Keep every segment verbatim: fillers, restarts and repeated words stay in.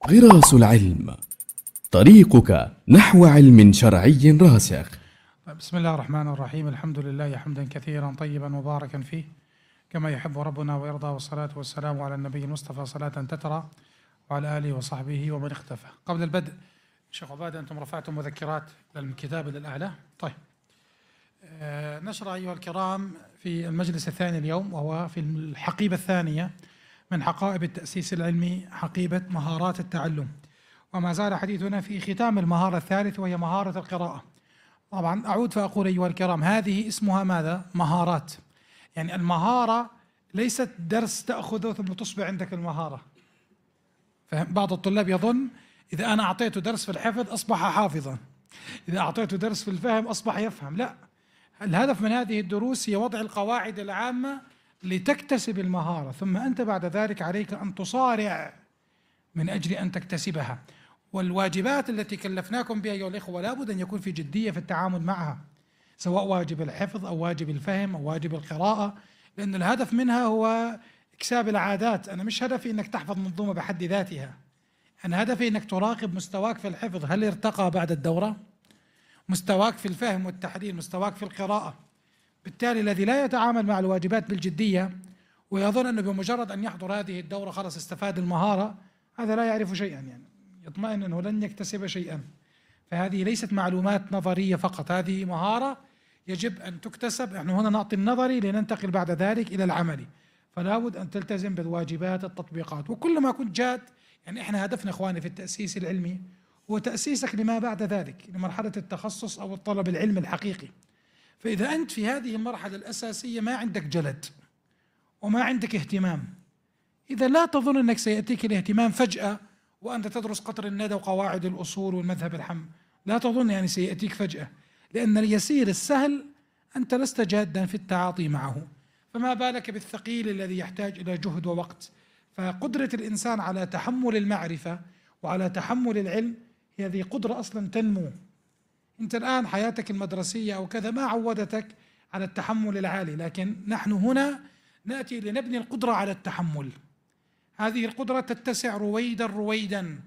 غراس العلم، طريقك نحو علم شرعي راسخ. بسم الله الرحمن الرحيم. الحمد لله حمدا كثيرا طيبا مباركا فيه كما يحب ربنا ويرضى، والصلاة والسلام على النبي المصطفى صلاة تترى وعلى آله وصحبه ومن اختفى. قبل البدء شيخ عبادة، أنتم رفعتم مذكرات للكتاب للأعلى. طيب، آه نشرع أيها الكرام في المجلس الثاني اليوم، وهو في الحقيبة الثانية من حقائب التأسيس العلمي، حقيبة مهارات التعلم، وما زال حديثنا في ختام المهارة الثالثة وهي مهارة القراءة. طبعا أعود فأقول أيها الكرام، هذه اسمها ماذا؟ مهارات. يعني المهارة ليست درس تأخذه ثم تصبح عندك المهارة. فهم؟ بعض الطلاب يظن إذا أنا أعطيته درس في الحفظ أصبح حافظا، إذا أعطيته درس في الفهم أصبح يفهم. لا، الهدف من هذه الدروس هي وضع القواعد العامة لتكتسب المهارة، ثم أنت بعد ذلك عليك أن تصارع من أجل أن تكتسبها. والواجبات التي كلفناكم بها أيها الإخوة لابد أن يكون في جدية في التعامل معها، سواء واجب الحفظ أو واجب الفهم أو واجب القراءة، لأن الهدف منها هو إكساب العادات. أنا مش هدفي أنك تحفظ منظومة بحد ذاتها، أنا هدفي أنك تراقب مستواك في الحفظ، هل ارتقى بعد الدورة؟ مستواك في الفهم والتحليل، مستواك في القراءة. بالتالي الذي لا يتعامل مع الواجبات بالجدية ويظن أنه بمجرد أن يحضر هذه الدورة خلاص استفاد المهارة، هذا لا يعرف شيئا، يعني يطمئن أنه لن يكتسب شيئا. فهذه ليست معلومات نظرية فقط، هذه مهارة يجب أن تكتسب. نحن هنا نعطي النظري لننتقل بعد ذلك إلى العملي، فلا بد أن تلتزم بالواجبات التطبيقات. وكلما كنت جاد، يعني إحنا هدفنا إخواني في التأسيس العلمي هو تأسيسك لما بعد ذلك، لمرحلة التخصص أو الطلب العلمي الحقيقي. فإذا أنت في هذه المرحلة الأساسية ما عندك جلد وما عندك اهتمام، إذا لا تظن أنك سيأتيك الاهتمام فجأة وأنت تدرس قطر الندى وقواعد الأصول والمذهب الحم، لا تظن يعني سيأتيك فجأة، لأن اليسير السهل أنت لست جادا في التعاطي معه، فما بالك بالثقيل الذي يحتاج إلى جهد ووقت. فقدرة الإنسان على تحمل المعرفة وعلى تحمل العلم هذه قدرة أصلا تنمو. أنت الآن حياتك المدرسية أو كذا ما عودتك على التحمل العالي، لكن نحن هنا نأتي لنبني القدرة على التحمل. هذه القدرة تتسع رويدا رويدا،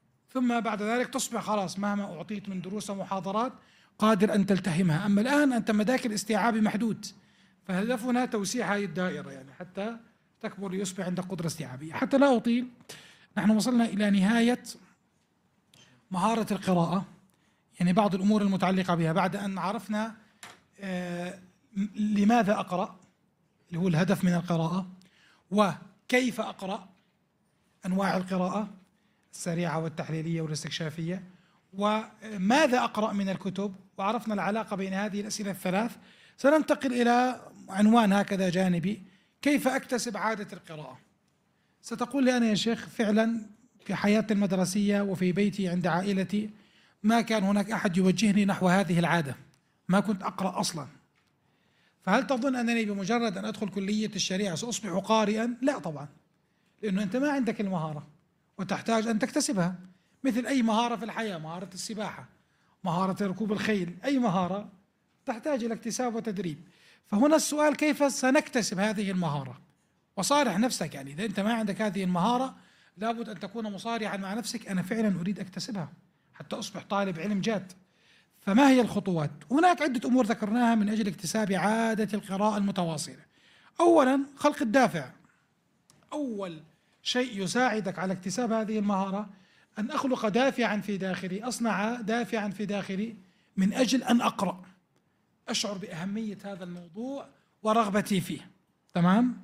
ثم بعد ذلك تصبح خلاص مهما أعطيت من دروس ومحاضرات قادر أن تلتهمها. أما الآن أنت مداك الاستيعاب محدود، فهدفنا توسيع هذه الدائرة، يعني حتى تكبر ليصبح عندك قدرة استيعابية. حتى لا أطيل، نحن وصلنا إلى نهاية مهارة القراءة، يعني بعض الأمور المتعلقة بها بعد أن عرفنا آه لماذا أقرأ، اللي هو الهدف من القراءة، وكيف أقرأ، أنواع القراءة السريعة والتحليلية والاستكشافية، وماذا أقرأ من الكتب، وعرفنا العلاقة بين هذه الأسئلة الثلاث. سننتقل إلى عنوان هكذا جانبي: كيف أكتسب عادة القراءة. ستقول لي أنا يا شيخ فعلا في حياتي المدرسية وفي بيتي عند عائلتي ما كان هناك أحد يوجهني نحو هذه العادة، ما كنت أقرأ أصلا، فهل تظن أنني بمجرد أن أدخل كلية الشريعة سأصبح قارئا؟ لا طبعا، لأنه أنت ما عندك المهارة وتحتاج أن تكتسبها، مثل أي مهارة في الحياة، مهارة السباحة، مهارة ركوب الخيل، أي مهارة تحتاج إلى اكتساب وتدريب. فهنا السؤال: كيف سنكتسب هذه المهارة؟ وصارح نفسك، يعني إذا أنت ما عندك هذه المهارة لابد أن تكون مصارحا مع نفسك، أنا فعلا أريد أكتسبها حتى أصبح طالب علم جاد. فما هي الخطوات؟ هناك عدة أمور ذكرناها من أجل اكتساب عادة القراءة المتواصلة. أولا، خلق الدافع. أول شيء يساعدك على اكتساب هذه المهارة أن أخلق دافعا في داخلي، أصنع دافعا في داخلي من أجل أن أقرأ، أشعر بأهمية هذا الموضوع ورغبتي فيه. تمام؟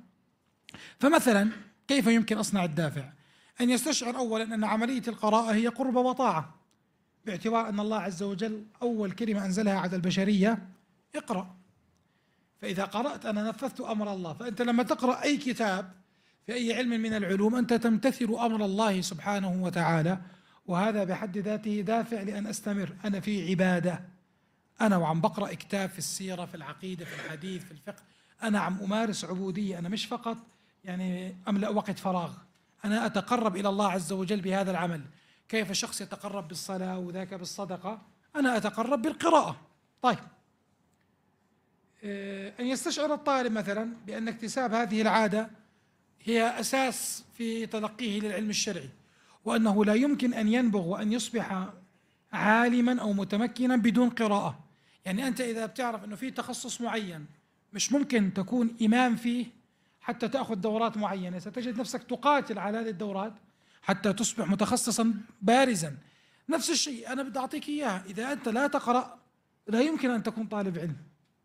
فمثلا كيف يمكن أصنع الدافع؟ أن يستشعر أولا أن عملية القراءة هي قربة وطاعة، باعتبار أن الله عز وجل أول كلمة أنزلها على البشرية اقرأ، فإذا قرأت أنا نفذت أمر الله. فأنت لما تقرأ أي كتاب في أي علم من العلوم أنت تمتثل أمر الله سبحانه وتعالى، وهذا بحد ذاته دافع لأن أستمر. أنا في عبادة، أنا وعم بقرأ كتاب في السيرة، في العقيدة، في الحديث، في الفقه، أنا عم أمارس عبودية، أنا مش فقط يعني أملأ وقت فراغ، أنا أتقرب إلى الله عز وجل بهذا العمل. كيف شخص يتقرب بالصلاة وذاك بالصدقة؟ أنا أتقرب بالقراءة. طيب، أن يستشعر الطالب مثلا بأن اكتساب هذه العادة هي أساس في تلقيه للعلم الشرعي، وأنه لا يمكن أن ينبغ وأن يصبح عالما أو متمكنا بدون قراءة. يعني أنت إذا بتعرف أنه في تخصص معين مش ممكن تكون إمام فيه حتى تأخذ دورات معينة، ستجد نفسك تقاتل على هذه الدورات حتى تصبح متخصصا بارزا. نفس الشيء أنا بدي أعطيك إياه، إذا أنت لا تقرأ لا يمكن أن تكون طالب علم.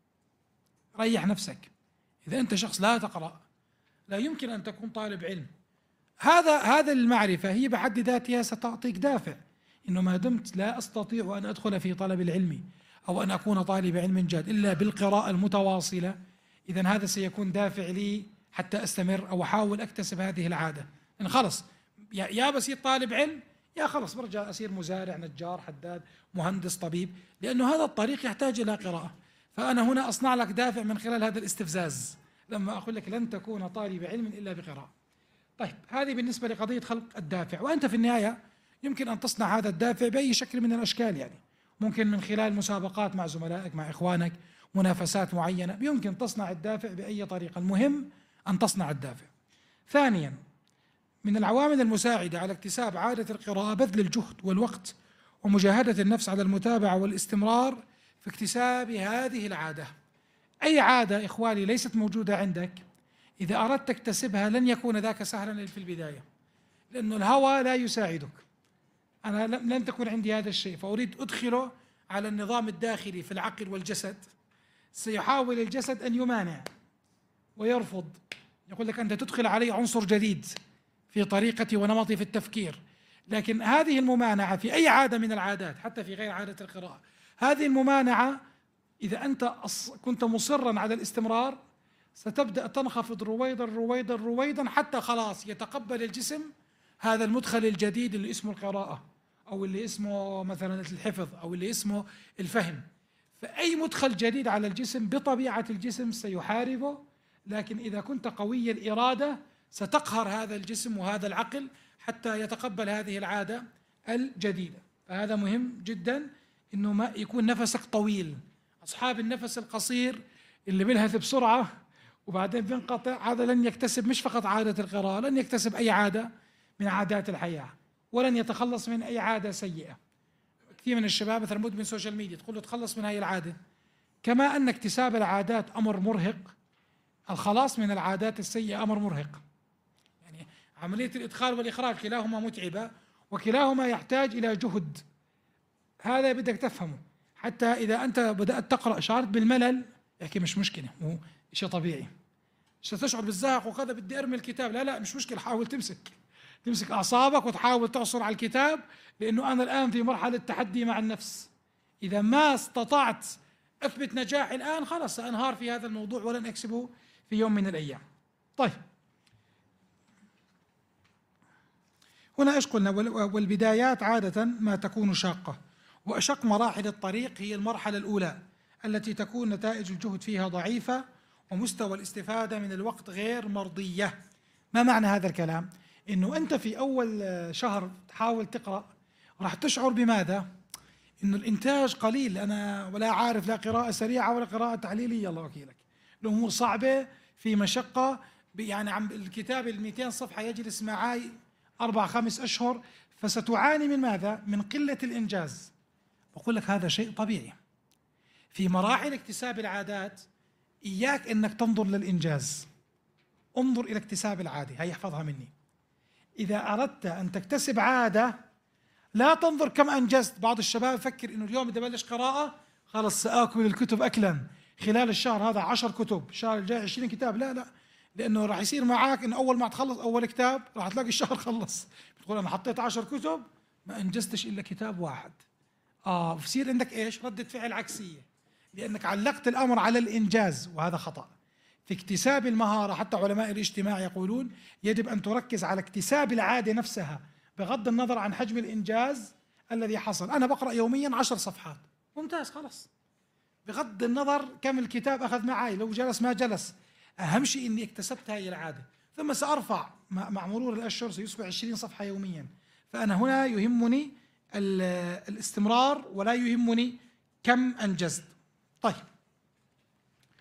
ريح نفسك، إذا أنت شخص لا تقرأ لا يمكن أن تكون طالب علم. هذا هذا المعرفة هي بحد ذاتها ستعطيك دافع، إنه ما دمت لا أستطيع أن أدخل في طلب العلم أو أن أكون طالب علم جاد إلا بالقراءة المتواصلة، إذن هذا سيكون دافع لي حتى أستمر أو أحاول أكتسب هذه العادة. إن خلص يا بصير طالب علم يا خلص برجع أصير مزارع، نجار، حداد، مهندس، طبيب، لأنه هذا الطريق يحتاج إلى قراءة. فأنا هنا أصنع لك دافع من خلال هذا الاستفزاز لما أقول لك لن تكون طالب علم إلا بقراءة. طيب هذه بالنسبة لقضية خلق الدافع، وأنت في النهاية يمكن أن تصنع هذا الدافع بأي شكل من الأشكال، يعني ممكن من خلال مسابقات مع زملائك مع إخوانك، منافسات معينة، يمكن تصنع الدافع بأي طريقة، المهم أن تصنع الدافع. ثانيا من العوامل المساعدة على اكتساب عادة القراءة بذل الجهد والوقت ومجاهدة النفس على المتابعة والاستمرار في اكتساب هذه العادة. أي عادة إخواني ليست موجودة عندك إذا أردت تكتسبها لن يكون ذاك سهلا في البداية، لأن الهوى لا يساعدك. أنا لن تكون عندي هذا الشيء فأريد أدخله على النظام الداخلي في العقل والجسد، سيحاول الجسد أن يمانع ويرفض، يقول لك أنت تدخل علي عنصر جديد في طريقتي ونمطي في التفكير. لكن هذه الممانعة في أي عادة من العادات حتى في غير عادة القراءة، هذه الممانعة إذا أنت كنت مصرا على الاستمرار ستبدأ تنخفض رويدا رويدا رويدا حتى خلاص يتقبل الجسم هذا المدخل الجديد اللي اسمه القراءة أو اللي اسمه مثلا الحفظ أو اللي اسمه الفهم. فأي مدخل جديد على الجسم بطبيعة الجسم سيحاربه، لكن إذا كنت قوي الإرادة ستقهر هذا الجسم وهذا العقل حتى يتقبل هذه العادة الجديدة. فهذا مهم جدا إنه ما يكون نفسك طويل. أصحاب النفس القصير اللي بيلهث بسرعة وبعدين بينقطع، هذا لن يكتسب مش فقط عادة القراءة، لن يكتسب أي عادة من عادات الحياة ولن يتخلص من أي عادة سيئة. كثير من الشباب مثلا مدمن سوشيال ميديا تقول له تخلص من هاي العادة، كما أن اكتساب العادات أمر مرهق، الخلاص من العادات السيئة أمر مرهق. يعني عملية الإدخال والإخراج كلاهما متعبة وكلاهما يحتاج إلى جهد، هذا بدك تفهمه. حتى إذا أنت بدأت تقرأ شعرت بالملل احكي مش مشكلة، هو شيء طبيعي. ستشعر بالزهق وكذا بدي أرمي الكتاب، لا لا مش مشكلة، حاول تمسك تمسك أعصابك وتحاول تعصر على الكتاب، لأنه أنا الآن في مرحلة تحدي مع النفس. إذا ما استطعت أثبت نجاحي الآن خلاص سأنهار في هذا الموضوع ولن أكسبه في يوم من الأيام. طيب هنا إيش قلنا؟ والبدايات عادة ما تكون شاقة، وأشق مراحل الطريق هي المرحلة الأولى التي تكون نتائج الجهد فيها ضعيفة ومستوى الاستفادة من الوقت غير مرضية. ما معنى هذا الكلام؟ إنه أنت في أول شهر تحاول تقرأ راح تشعر بماذا؟ إنه الإنتاج قليل، أنا ولا عارف لا قراءة سريعة ولا قراءة تحليلية، الله وكيلك، الأمور صعبة في مشقة. يعني عم الكتاب المئتين صفحة يجلس معي أربع خمس أشهر، فستعاني من ماذا؟ من قلة الإنجاز. بقول لك هذا شيء طبيعي. في مراحل اكتساب العادات إياك أنك تنظر للإنجاز، انظر إلى اكتساب العادة. هي احفظها مني، إذا أردت أن تكتسب عادة لا تنظر كم أنجزت. بعض الشباب يفكر إنه اليوم بدي أبلش قراءة خلص سآكل الكتب أكلا، خلال الشهر هذا عشر كتب، الشهر الجاي عشرين كتاب، لا لا، لأنه راح يصير معك إنه أول ما تخلص أول كتاب راح تلاقي الشهر خلص، بتقول أنا حطيت عشر كتب ما أنجزتش إلا كتاب واحد. آه بصير عندك إيش؟ ردة فعل عكسية، لأنك علقت الأمر على الإنجاز، وهذا خطأ. في اكتساب المهارة حتى علماء الاجتماع يقولون يجب أن تركز على اكتساب العادة نفسها بغض النظر عن حجم الإنجاز الذي حصل. أنا بقرأ يوميا عشر صفحات، ممتاز خلاص، بغض النظر كم الكتاب أخذ معي، لو جلس ما جلس، أهم شيء إني اكتسبت هذه العادة. ثم سأرفع مع مرور الأشهر سيصبح عشرين صفحة يوميا. فأنا هنا يهمني الاستمرار ولا يهمني كم أنجزت. طيب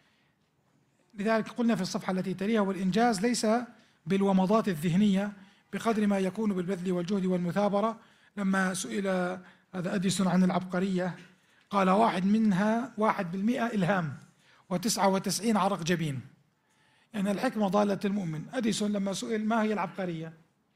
لذلك قلنا في الصفحة التي تليها والإنجاز ليس بالومضات الذهنية بقدر ما يكون بالبذل والجهد والمثابرة. لما سئل هذا أديسون عن العبقرية قال واحد منها واحد بالمئة إلهام وتسعة وتسعين عرق جبين، يعني الحكمة ضالة المؤمن. أديسون لما سئل ما هي العبقرية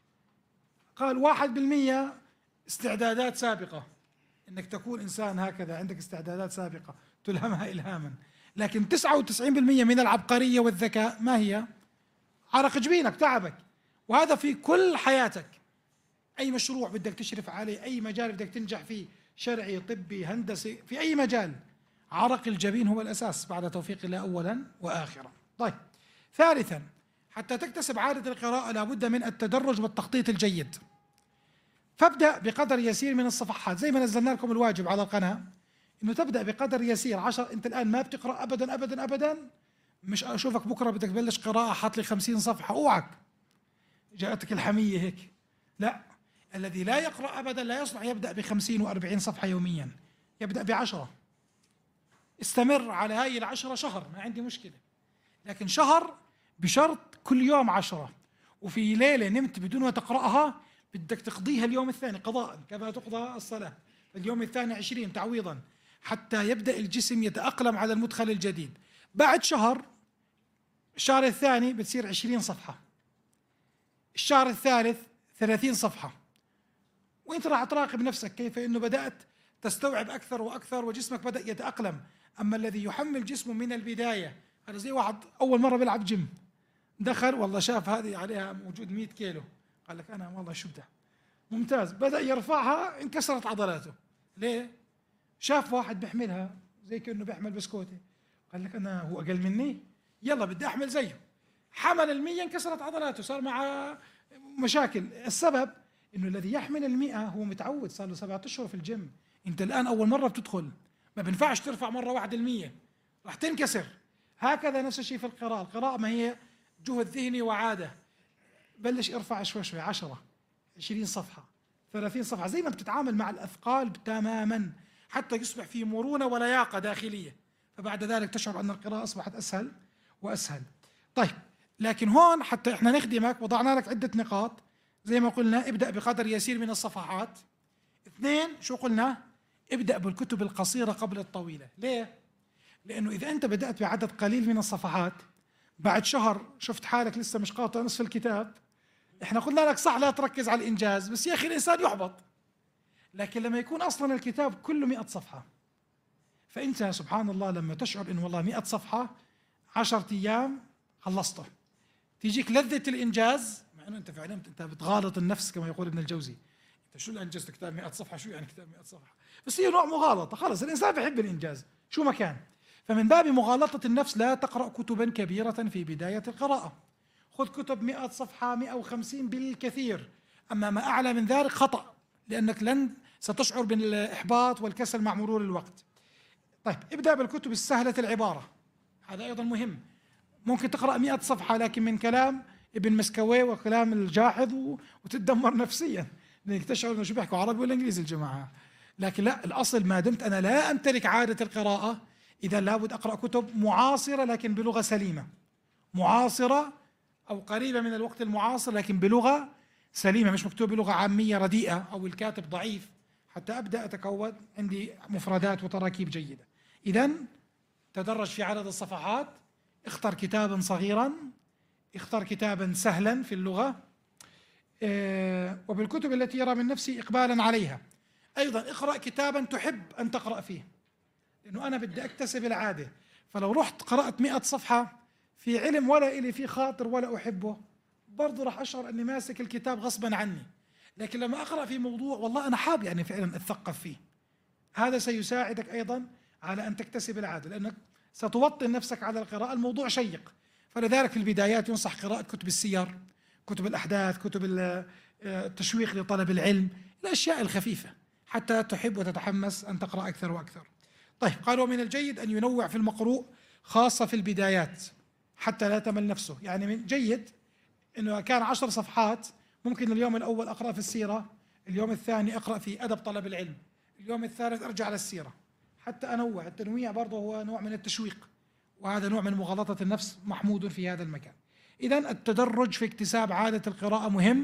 قال واحد بالمئة استعدادات سابقة، إنك تكون إنسان هكذا عندك استعدادات سابقة تلهمها إلهاما، لكن تسعة وتسعين بالمئة من العبقرية والذكاء ما هي؟ عرق جبينك، تعبك. وهذا في كل حياتك، أي مشروع بدك تشرف عليه، أي مجال بدك تنجح فيه، شرعي طبي هندسي، في أي مجال عرق الجبين هو الأساس بعد توفيق الله أولا وآخرا. طيب، ثالثا حتى تكتسب عادة القراءة لابد من التدرج والتخطيط الجيد. فابدأ بقدر يسير من الصفحات، زي ما نزلنا لكم الواجب على القناة إنه تبدأ بقدر يسير. عشر أنت الآن ما بتقرأ أبدا أبدا أبدا، مش أشوفك بكرة بدك تبلش قراءة حاط لي خمسين صفحة، أوعك جاءتك الحمية هيك. لا، الذي لا يقرأ أبدا لا يصلح يبدأ بخمسين وأربعين صفحة يوميا، يبدأ بعشرة، استمر على هاي العشرة شهر، ما عندي مشكلة، لكن شهر بشرط كل يوم عشرة. وفي ليلة نمت بدون ما تقرأها بدك تقضيها اليوم الثاني قضاء كما تقضى الصلاة، اليوم الثاني عشرين تعويضا، حتى يبدأ الجسم يتأقلم على المدخل الجديد. بعد شهر، الشهر الثاني بتصير عشرين صفحة، الشهر الثالث ثلاثين صفحة، وانت راح تراقب نفسك كيف انه بدأت تستوعب اكثر واكثر وجسمك بدأ يتأقلم. اما الذي يحمل جسمه من البداية، هذا زي واحد اول مرة بيلعب جيم، دخل والله شاف هذه عليها موجود مئة كيلو، قال لك انا والله شو بدي ممتاز، بدأ يرفعها انكسرت عضلاته. ليه؟ شاف واحد بيحملها زي كأنه بيحمل بسكوتة، قال لك انا هو اقل مني، يلا بدي احمل زيه، حمل المية انكسرت عضلاته، صار مع مشاكل. السبب انه الذي يحمل المئة هو متعود، صار له سبعة اشهر في الجيم. انت الان اول مرة بتدخل، ما بينفعش ترفع مرة واحدة المية، راح تنكسر. هكذا نفس الشيء في القراءة، القراءة ما هي جهد ذهني وعادة. بلش ارفع شوي شوي، عشرة، عشرين صفحة، ثلاثين صفحة، زي ما بتتعامل مع الأثقال تماما، حتى يصبح في مرونة ولياقة داخلية، فبعد ذلك تشعر أن القراءة أصبحت أسهل وأسهل. طيب، لكن هون حتى إحنا نخدمك وضعنا لك عدة نقاط، زي ما قلنا ابدأ بقدر يسير من الصفحات. اثنين، شو قلنا؟ ابدأ بالكتب القصيرة قبل الطويلة. ليه؟ لأنه إذا أنت بدأت بعدد قليل من الصفحات، بعد شهر شفت حالك لسه مش قاطع نصف الكتاب، احنا قلنا لك صح لا تركز على الإنجاز، بس يا أخي الإنسان يحبط. لكن لما يكون أصلا الكتاب كله مئة صفحة، فأنت سبحان الله لما تشعر إنه والله مئة صفحة عشرة أيام خلصته، تيجيك لذة الإنجاز، مع إنه أنت فعلا أنت بتغالط النفس كما يقول ابن الجوزي. أنت شو اللي أنجزت كتاب مئة صفحة؟ شو يعني كتاب مئة صفحة؟ بس هي نوع مغالطة، خلص الإنسان بيحب الإنجاز شو ما كان. فمن باب مغالطة النفس لا تقرأ كتبا كبيرة في بداية القراءة، خذ كتب مئة صفحة، مئة وخمسين بالكثير، أما ما أعلى من ذلك خطأ، لأنك لن ستشعر بالإحباط والكسل مع مرور الوقت. طيب، ابدأ بالكتب السهلة العبارة، هذا أيضا مهم. ممكن تقرأ مئة صفحة لكن من كلام ابن مسكوي وكلام الجاحظ وتتدمر نفسيا، لأنك تشعر أنه شو بيحكوا عربي ولا إنجليزي الجماعة. لكن لا، الأصل ما دمت أنا لا أمتلك عادة القراءة، إذا لابد أقرأ كتب معاصرة لكن بلغة سليمة، معاصرة أو قريبة من الوقت المعاصر لكن بلغة سليمة، مش مكتوب بلغة عامية رديئة أو الكاتب ضعيف، حتى أبدأ أتكون عندي مفردات وتراكيب جيدة. إذن تدرج في عدد الصفحات، اختر كتابا صغيرا، اختر كتابا سهلا في اللغة، اه وبالكتب التي يرى من نفسي إقبالا عليها. أيضا اقرأ كتابا تحب أن تقرأ فيه، لأنه أنا بدي أكتسب العادة، فلو رحت قرأت مئة صفحة في علم ولا إلي في خاطر ولا أحبه، برضو راح أشعر أني ماسك الكتاب غصبا عني. لكن لما أقرأ في موضوع والله أنا حاب يعني فعلا أتثقف فيه، هذا سيساعدك أيضا على أن تكتسب العادة، لأنك ستوطن نفسك على القراءة. الموضوع شيق، فلذلك في البدايات ينصح قراءة كتب السير، كتب الأحداث، كتب التشويق لطلب العلم، الأشياء الخفيفة حتى تحب وتتحمس أن تقرأ أكثر وأكثر. طيب، قالوا من الجيد أن ينوع في المقروء خاصة في البدايات حتى لا تمل نفسه. يعني من جيد أنه كان عشر صفحات، ممكن اليوم الأول أقرأ في السيرة، اليوم الثاني أقرأ في أدب طلب العلم، اليوم الثالث أرجع للسيرة، حتى أنوع. التنويع برضه هو نوع من التشويق، وهذا نوع من مغالطة النفس محمود في هذا المكان. إذن التدرج في اكتساب عادة القراءة مهم.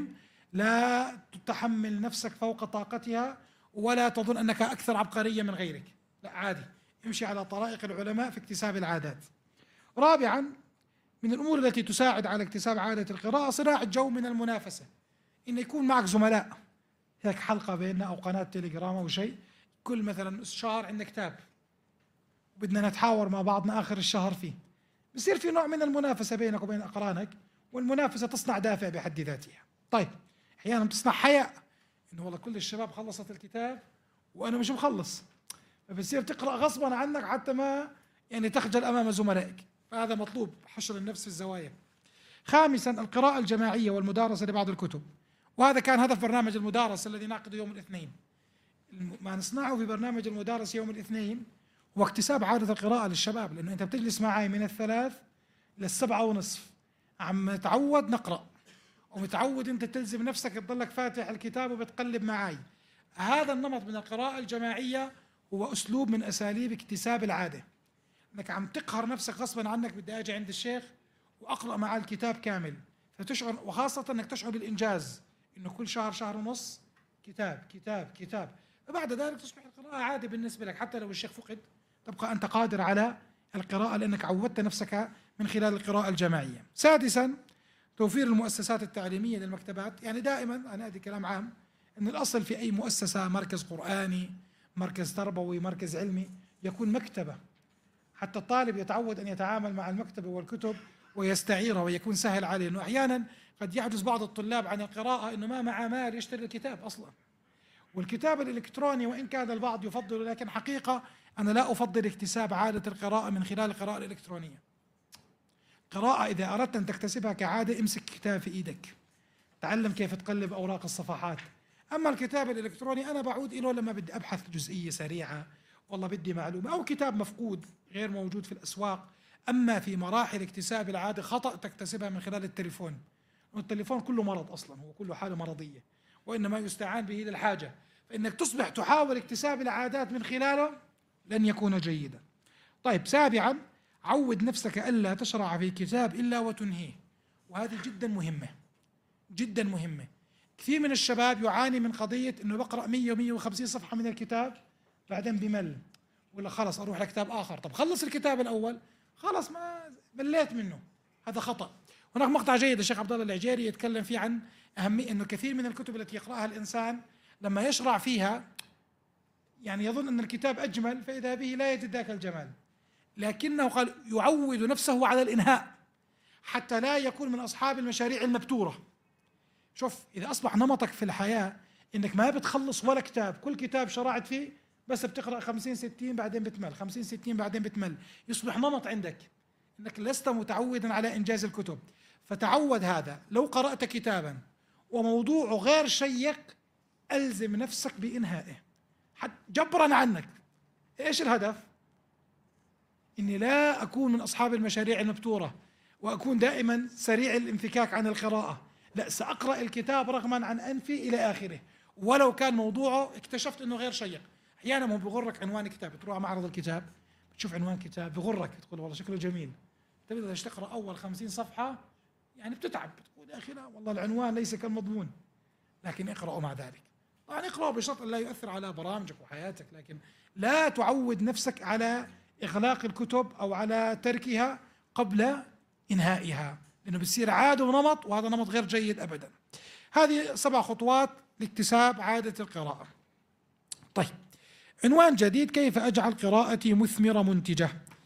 لا تتحمل نفسك فوق طاقتها، ولا تظن أنك أكثر عبقرية من غيرك، لا عادي، امشي على طرائق العلماء في اكتساب العادات. رابعا، من الأمور التي تساعد على اكتساب عادة القراءة صناعة جو من المنافسة، إن يكون معك زملاء، هيك حلقة بيننا أو قناة تليجرام أو شيء، كل مثلا شهر عندنا كتاب بدنا نتحاور مع بعضنا آخر الشهر فيه، بصير في نوع من المنافسة بينك وبين أقرانك، والمنافسة تصنع دافع بحد ذاتها. طيب أحيانا تصنع حياء، إنه والله كل الشباب خلصت الكتاب وأنا مش مخلص، فبتصير تقرأ غصبا عنك حتى ما يعني تخجل أمام زملائك، فهذا مطلوب، حشر النفس في الزوايا. خامسا، القراءة الجماعية والمدارسة لبعض الكتب، وهذا كان هدف برنامج المدارسة الذي نعقده يوم الاثنين. ما نصنعه في برنامج المدارسة يوم الاثنين هو اكتساب عادة القراءة للشباب، لأنه أنت بتجلس معي من الثلاث للسبعة ونصف، عم نتعود نقرأ، ومتعود أنت تلزم نفسك تضلك فاتح الكتاب وبتقلب معي. هذا النمط من القراءة الجماعية هو أسلوب من أساليب اكتساب العادة، أنك عم تقهر نفسك غصبا عنك، بدي أجي عند الشيخ وأقرأ معه الكتاب كامل، فتشعر، وخاصة أنك تشعر بالإنجاز، إنه كل شهر شهر ونص كتاب كتاب كتاب، فبعد ذلك تصبح القراءة عادة بالنسبة لك، حتى لو الشيخ فقد تبقى أنت قادر على القراءة لأنك عودت نفسك من خلال القراءة الجماعية. سادسا، توفير المؤسسات التعليمية للمكتبات، يعني دائما أنا أدي كلام عام أن الأصل في أي مؤسسة، مركز قرآني، مركز تربوي، مركز علمي، يكون مكتبة، حتى الطالب يتعود أن يتعامل مع المكتبة والكتب ويستعيرها ويكون سهل عليه. أنه أحيانا قد يعجز بعض الطلاب عن القراءة، أنه ما معه مال يشتري الكتاب أصلا، والكتاب الإلكتروني وإن كان البعض يفضل، لكن حقيقة أنا لا أفضل اكتساب عادة القراءة من خلال القراءة الإلكترونية. قراءة إذا أردت أن تكتسبها كعادة، امسك كتاب في إيدك، تعلم كيف تقلب أوراق الصفحات. أما الكتاب الإلكتروني أنا بعود إله لما بدي أبحث جزئية سريعة، والله بدي معلومة، أو كتاب مفقود غير موجود في الأسواق. أما في مراحل اكتساب العادة خطأ تكتسبها من خلال التليفون، والتليفون كله مرض أصلا، هو كله حالة مرضية، وإنما يستعان به للحاجة، فإنك تصبح تحاول اكتساب العادات من خلاله لن يكون جيدا. طيب سابعا، عود نفسك ألا تشرع في كتاب إلا وتنهيه، وهذه جدا مهمة جدا مهمة. كثير من الشباب يعاني من قضية أنه بقرأ مية ومية وخمسين صفحة من الكتاب بعدين بمل، ولا خلص أروح لكتاب آخر. طب خلص الكتاب الأول، خلص ما مليت منه، هذا خطأ. هناك مقطع جيد الشيخ عبد الله العجيري يتكلم فيه عن أهمية أنه كثير من الكتب التي يقرأها الإنسان لما يشرع فيها يعني يظن أن الكتاب أجمل، فإذا به لا يجد ذاك الجمال، لكنه قال يعود نفسه على الإنهاء حتى لا يكون من أصحاب المشاريع المبتورة. شوف، إذا أصبح نمطك في الحياة إنك ما بتخلص ولا كتاب، كل كتاب شرعت فيه بس بتقرأ خمسين ستين بعدين بتمل، خمسين ستين بعدين بتمل، يصبح نمط عندك إنك لست متعودا على إنجاز الكتب. فتعود هذا، لو قرأت كتابا وموضوعه غير شيق ألزم نفسك بإنهائه جبرا عنك. إيش الهدف؟ إني لا أكون من أصحاب المشاريع المبتورة وأكون دائما سريع الانفكاك عن القراءة، لا، سأقرأ الكتاب رغما عن أنفي إلى آخره، ولو كان موضوعه اكتشفت أنه غير شيق. أحيانا هو بغرك عنوان كتاب، تروح معرض الكتاب بتشوف عنوان كتاب بغرك، تقول والله شكله جميل، تبدأ تقرأ أول خمسين صفحة يعني بتتعب، بتقول يا أخي لا والله العنوان ليس كالمضمون، لكن اقرأوا مع ذلك. طبعا اقرأوا بشرط لا يؤثر على برامجك وحياتك، لكن لا تعود نفسك على إغلاق الكتب أو على تركها قبل إنهائها، لأنه بتصير عادة ونمط، وهذا نمط غير جيد أبدا. هذه سبع خطوات لاكتساب عادة القراءة. طيب، عنوان جديد: كيف أجعل قراءتي مثمرة منتجة؟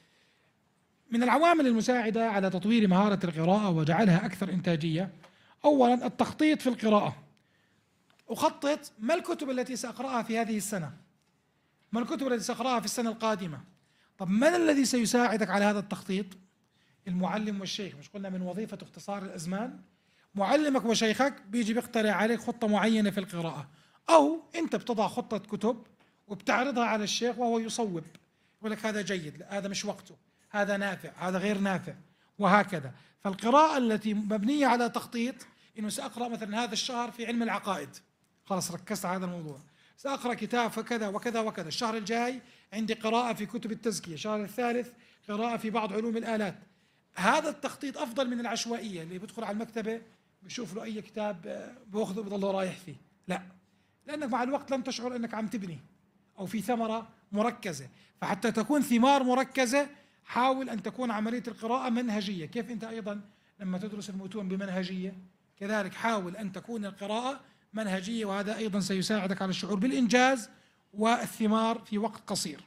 من العوامل المساعدة على تطوير مهارة القراءة وجعلها أكثر إنتاجية، أولا التخطيط في القراءة. أخطط ما الكتب التي سأقرأها في هذه السنة، ما الكتب التي سأقرأها في السنة القادمة. طب من الذي سيساعدك على هذا التخطيط؟ المعلم والشيخ. مش قلنا من وظيفة اختصار الأزمان؟ معلمك وشيخك بيجي بيقترح عليك خطة معينة في القراءة، أو أنت بتضع خطة كتب وبتعرضها على الشيخ وهو يصوب، يقول لك هذا جيد، لا هذا مش وقته، هذا نافع، هذا غير نافع، وهكذا. فالقراءة التي مبنية على تخطيط، إنه سأقرأ مثلا هذا الشهر في علم العقائد، خلاص ركزت على هذا الموضوع، سأقرأ كتاب فكذا وكذا وكذا، الشهر الجاي عندي قراءة في كتب التزكية، الشهر الثالث قراءة في بعض علوم الآلات. هذا التخطيط أفضل من العشوائية اللي بدخل على المكتبة بشوف له أي كتاب آه، بأخذه بضله رايح فيه، لا، لأنك مع الوقت لن تشعر أنك عم تبني أو في ثمرة مركزة. فحتى تكون ثمار مركزة حاول أن تكون عملية القراءة منهجية. كيف أنت أيضا لما تدرس المتون بمنهجية، كذلك حاول أن تكون القراءة منهجية، وهذا أيضا سيساعدك على الشعور بالإنجاز والثمار في وقت قصير.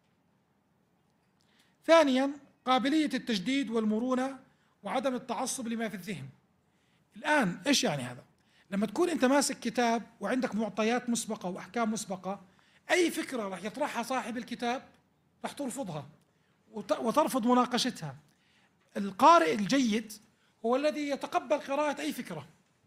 ثانيا قابلية التجديد والمرونة وعدم التعصب لما في الذهن. الآن إيش يعني هذا؟ لما تكون أنت ماسك كتاب وعندك معطيات مسبقة وأحكام مسبقة، أي فكرة راح يطرحها صاحب الكتاب راح ترفضها وترفض مناقشتها. القارئ الجيد هو الذي يتقبل قراءة أي فكرة،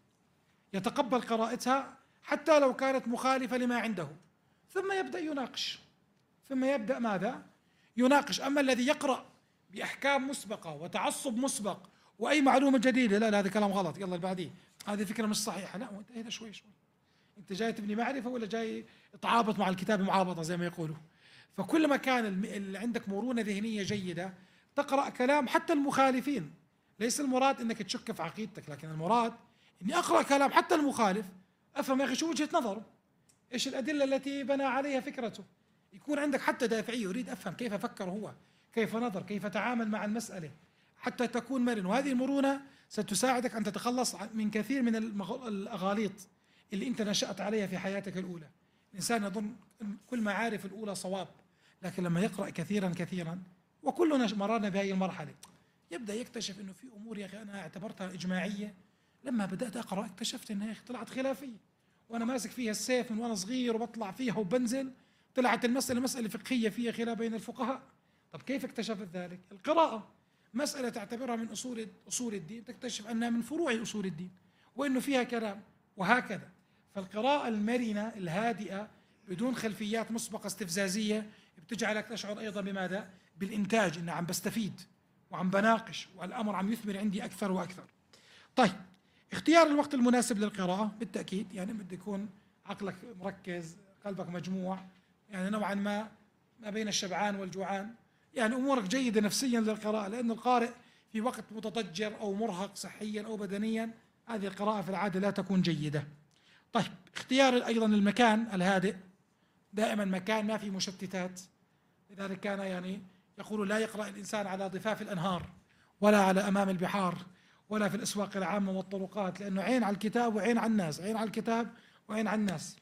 يتقبل قراءتها حتى لو كانت مخالفة لما عنده، ثم يبدأ يناقش، ثم يبدأ ماذا؟ يناقش. أما الذي يقرأ بأحكام مسبقة وتعصب مسبق وأي معلومة جديدة، لا لا هذا كلام غلط، يلا اللي بعديه، هذه فكرة مش صحيحة، لا وانت هذا شوي شوي، انت جاي تبني معرفة ولا جاي تعابط مع الكتاب معابطة زي ما يقولوا. فكل ما كان اللي عندك مرونة ذهنية جيدة تقرأ كلام حتى المخالفين. ليس المراد انك تشك في عقيدتك، لكن المراد اني اقرأ كلام حتى المخالف افهم يا اخي شو وجهة نظره، ايش الأدلة التي بنى عليها فكرته، يكون عندك حتى دافعية، أريد أفهم كيف فكر هو، كيف نظر، كيف تعامل مع المسألة، حتى تكون مرن. وهذه المرونة ستساعدك أن تتخلص من كثير من الأغاليط اللي أنت نشأت عليها في حياتك الأولى. الإنسان يظن كل معارف الأولى صواب، لكن لما يقرأ كثيرا كثيرا، وكلنا مررنا بهذه المرحلة، يبدأ يكتشف أنه في أمور يا أخي أنا اعتبرتها إجماعية، لما بدأت أقرأ اكتشفت أنها طلعت خلافية، وأنا ماسك فيها السيف من وأنا صغير وبطلع فيها وبنزل، طلعت المسألة مسألة فقهية فيها خلاف بين الفقهاء. طب كيف اكتشفت ذلك؟ القراءة. مسألة تعتبرها من أصول أصول الدين تكتشف أنها من فروع أصول الدين، وأنه فيها كلام، وهكذا. فالقراءة المرنة الهادئة بدون خلفيات مسبقة استفزازية بتجعلك تشعر أيضا بماذا؟ بالإنتاج، إن عم بستفيد وعم بناقش والأمر عم يثمر عندي أكثر وأكثر. طيب، اختيار الوقت المناسب للقراءة بالتأكيد، يعني بده يكون عقلك مركز، قلبك مجموع، يعني نوعا ما ما بين الشبعان والجوعان، يعني أمورك جيدة نفسيا للقراءة، لأن القارئ في وقت متضجر أو مرهق صحيا أو بدنيا هذه القراءة في العادة لا تكون جيدة. طيب، اختيار أيضا المكان الهادئ، دائما مكان ما في مشتتات. لذلك كان يعني يقول لا يقرأ الإنسان على ضفاف الأنهار ولا على أمام البحار ولا في الأسواق العامة والطرقات، لأنه عين على الكتاب وعين على الناس، عين على الكتاب وعين على الناس.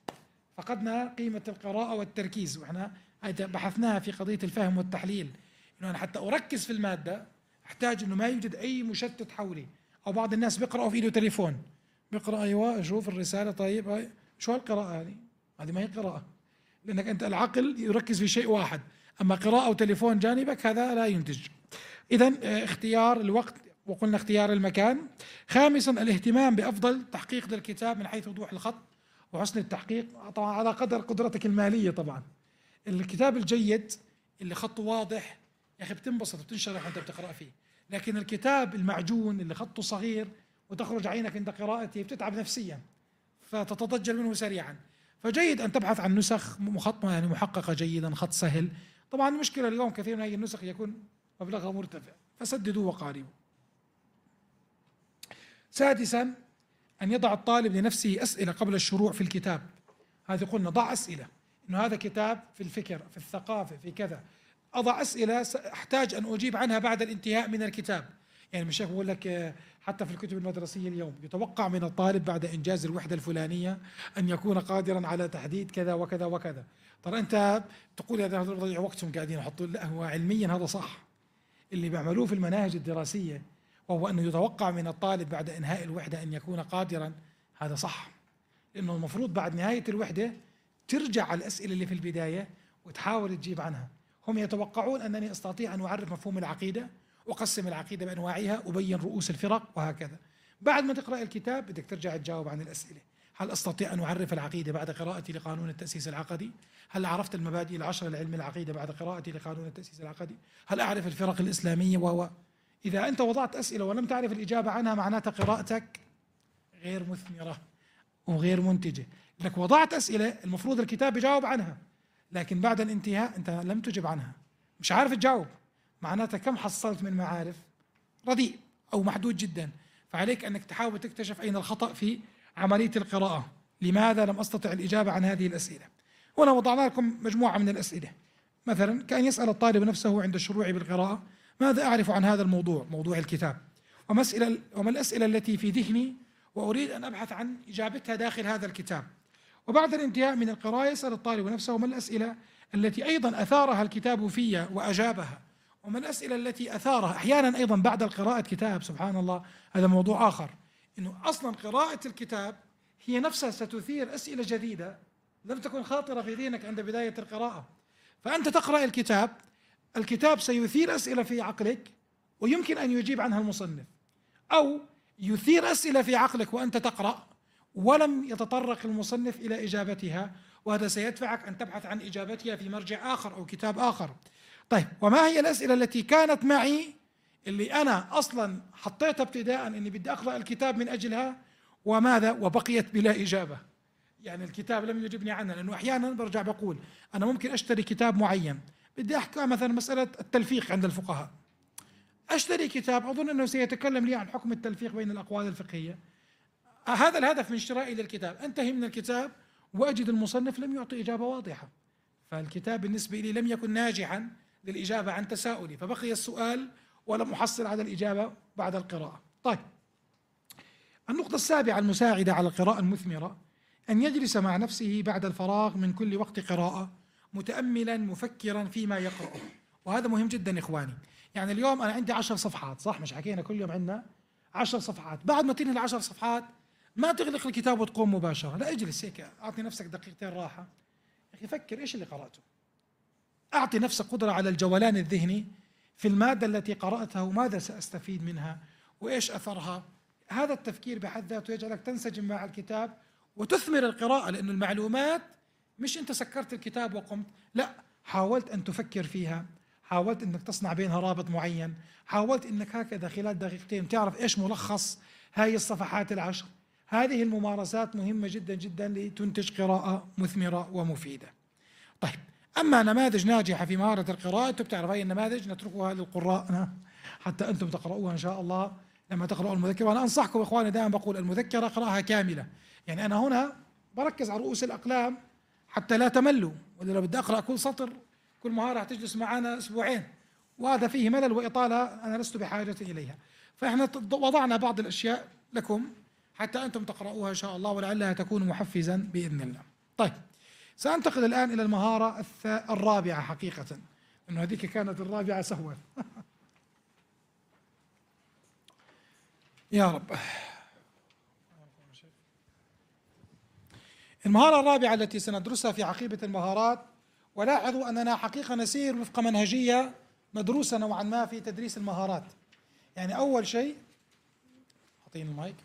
فقدنا قيمة القراءة والتركيز، وإحنا بحثناها في قضية الفهم والتحليل، إنه أنا حتى أركز في المادة أحتاج إنه ما يوجد أي مشتت حولي. أو بعض الناس بيقرأوا في إيده تليفون، بيقرأ أيوة أشوف الرسالة، طيب هاي شو هالقراءة هذه؟ هذه ما هي قراءة، لأنك أنت العقل يركز في شيء واحد، أما قراءة وتليفون جانبك هذا لا ينتج. إذن اختيار الوقت، وقلنا اختيار المكان. خامسا الاهتمام بأفضل تحقيق للكتاب من حيث وضوح الخط وحسن التحقيق، طبعا على قدر قدرتك المالية. طبعا الكتاب الجيد اللي خطه واضح يا أخي بتنبسط وبتنشرح وأنت بتقرأ فيه، لكن الكتاب المعجون اللي خطه صغير وتخرج عينك عند قراءته بتتعب نفسيا فتتضجر منه سريعا. فجيد أن تبحث عن نسخ مخططة يعني محققة جيدا، خط سهل. طبعا المشكلة اليوم كثير من هذه النسخ يكون مبلغها مرتفع، فسددوا وقاربوا. سادسا أن يضع الطالب لنفسه أسئلة قبل الشروع في الكتاب. هذه قلنا ضع أسئلة، إنه هذا كتاب في الفكر، في الثقافة، في كذا. أضع أسئلة أحتاج أن أجيب عنها بعد الانتهاء من الكتاب. يعني مش بقول لك حتى في الكتب المدرسية اليوم يتوقع من الطالب بعد إنجاز الوحدة الفلانية أن يكون قادرا على تحديد كذا وكذا وكذا. ترى أنت تقول هذا يضيع وقتهم قاعدين يحطوا، لا هو علميا هذا صح اللي بيعملوه في المناهج الدراسية، وهو أنه يتوقع من الطالب بعد إنهاء الوحدة أن يكون قادرا. هذا صح، لأنه المفروض بعد نهاية الوحدة ترجع على الأسئلة اللي في البداية وتحاول تجيب عنها. هم يتوقعون أنني أستطيع أن أعرف مفهوم العقيدة، أقسم العقيدة بأنواعها، أبين رؤوس الفرق وهكذا. بعد ما تقرأ الكتاب بدك ترجع تجاوب عن الأسئلة. هل أستطيع أن أعرف العقيدة بعد قراءتي لقانون التأسيس العقدي؟ هل عرفت المبادئ العشرة لعلم العقيدة بعد قراءتي لقانون التأسيس العقدي؟ هل أعرف الفرق الإسلامية؟ وهو إذا أنت وضعت أسئلة ولم تعرف الإجابة عنها معناتها قراءتك غير مثمرة وغير منتجة. لك وضعت أسئلة المفروض الكتاب يجاوب عنها، لكن بعد الانتهاء أنت لم تجب عنها، مش عارف تجاوب، معناتها كم حصلت من معارف؟ رديء أو محدود جدا. فعليك أنك تحاول تكتشف أين الخطأ في عملية القراءة. لماذا لم أستطع الإجابة عن هذه الأسئلة؟ هنا وضعنا لكم مجموعة من الأسئلة، مثلا كأن يسأل الطالب نفسه عند الشروع بالقراءة: ماذا أعرف عن هذا الموضوع، موضوع الكتاب؟ وما وما الأسئلة التي في ذهني وأريد أن أبحث عن إجابتها داخل هذا الكتاب؟ وبعد الانتهاء من القراءة يسأل الطالب نفسه: ما الأسئلة التي أيضا أثارها الكتاب في وأجابها؟ وما الأسئلة التي أثارها أحيانا أيضا بعد القراءة كتاب؟ سبحان الله، هذا موضوع آخر، إنه أصلا قراءة الكتاب هي نفسها ستثير أسئلة جديدة لم تكن خاطرة في ذهنك عند بداية القراءة. فأنت تقرأ الكتاب، الكتاب سيثير أسئلة في عقلك ويمكن أن يجيب عنها المصنف، أو يثير أسئلة في عقلك وأنت تقرأ ولم يتطرق المصنف إلى إجابتها، وهذا سيدفعك أن تبحث عن إجابتها في مرجع آخر أو كتاب آخر. طيب، وما هي الأسئلة التي كانت معي اللي أنا أصلا حطيتها ابتداء أني بدي أقرأ الكتاب من أجلها، وماذا وبقيت بلا إجابة؟ يعني الكتاب لم يجبني عنها. لأنه أحيانا برجع بقول أنا ممكن أشتري كتاب معين، بدي أحكي مثلا مسألة التلفيق عند الفقهاء، أشتري كتاب أظن أنه سيتكلم لي عن حكم التلفيق بين الأقوال الفقهية، هذا الهدف من شرائي للكتاب، أنتهي من الكتاب وأجد المصنف لم يعطي إجابة واضحة، فالكتاب بالنسبة لي لم يكن ناجحا للإجابة عن تساؤلي، فبقي السؤال ولم أحصل على الإجابة بعد القراءة. طيب، النقطة السابعة المساعدة على القراءة المثمرة: أن يجلس مع نفسه بعد الفراغ من كل وقت قراءة متأملا مفكرا فيما يقرأه. وهذا مهم جدا إخواني. يعني اليوم أنا عندي عشر صفحات، صح؟ مش حكينا كل يوم عندنا عشر صفحات، بعد ما تنهي العشر صفحات ما تغلق الكتاب وتقوم مباشرة، لا، اجلس هيك، أعطي نفسك دقيقتين راحة، يا أخي فكر إيش اللي قرأته، أعطي نفسك قدرة على الجولان الذهني في المادة التي قرأتها وماذا سأستفيد منها وإيش أثرها. هذا التفكير بحد ذاته يجعلك تنسجم مع الكتاب وتثمر القراءة، لأن المعلومات مش أنت سكرت الكتاب وقمت، لا، حاولت أن تفكر فيها، حاولت أنك تصنع بينها رابط معين، حاولت أنك هكذا خلال دقيقتين تعرف إيش ملخص هاي الصفحات العشر. هذه الممارسات مهمة جدا جدا لتنتج قراءة مثمرة ومفيدة. طيب، أما نماذج ناجحة في مهارة القراءة، أنتم بتعرف هاي النماذج نتركها للقراء حتى أنتم تقرؤوها إن شاء الله لما تقرأوا المذكرة. وأنا أنصحكم إخواني، دائما بقول المذكرة اقرأها كاملة، يعني أنا هنا بركز على رؤوس الأقلام حتى لا تملوا، ولا لو بدي أقرأ كل سطر كل مهارة هتجلس معنا أسبوعين، وهذا فيه ملل وإطالة أنا لست بحاجة إليها. فإحنا وضعنا بعض الأشياء لكم حتى أنتم تقرؤوها إن شاء الله، ولعلها تكون محفزا بإذن الله. طيب، سأنتقل الآن إلى المهارة الرابعة، حقيقة أنه هذيك كانت الرابعة سهوا يا رب. المهارة الرابعة التي سندرسها في حقيبة المهارات، ولاحظوا أننا حقيقة نسير وفق منهجية مدروسة نوعا ما في تدريس المهارات. يعني أول شيء، أعطيني المايك،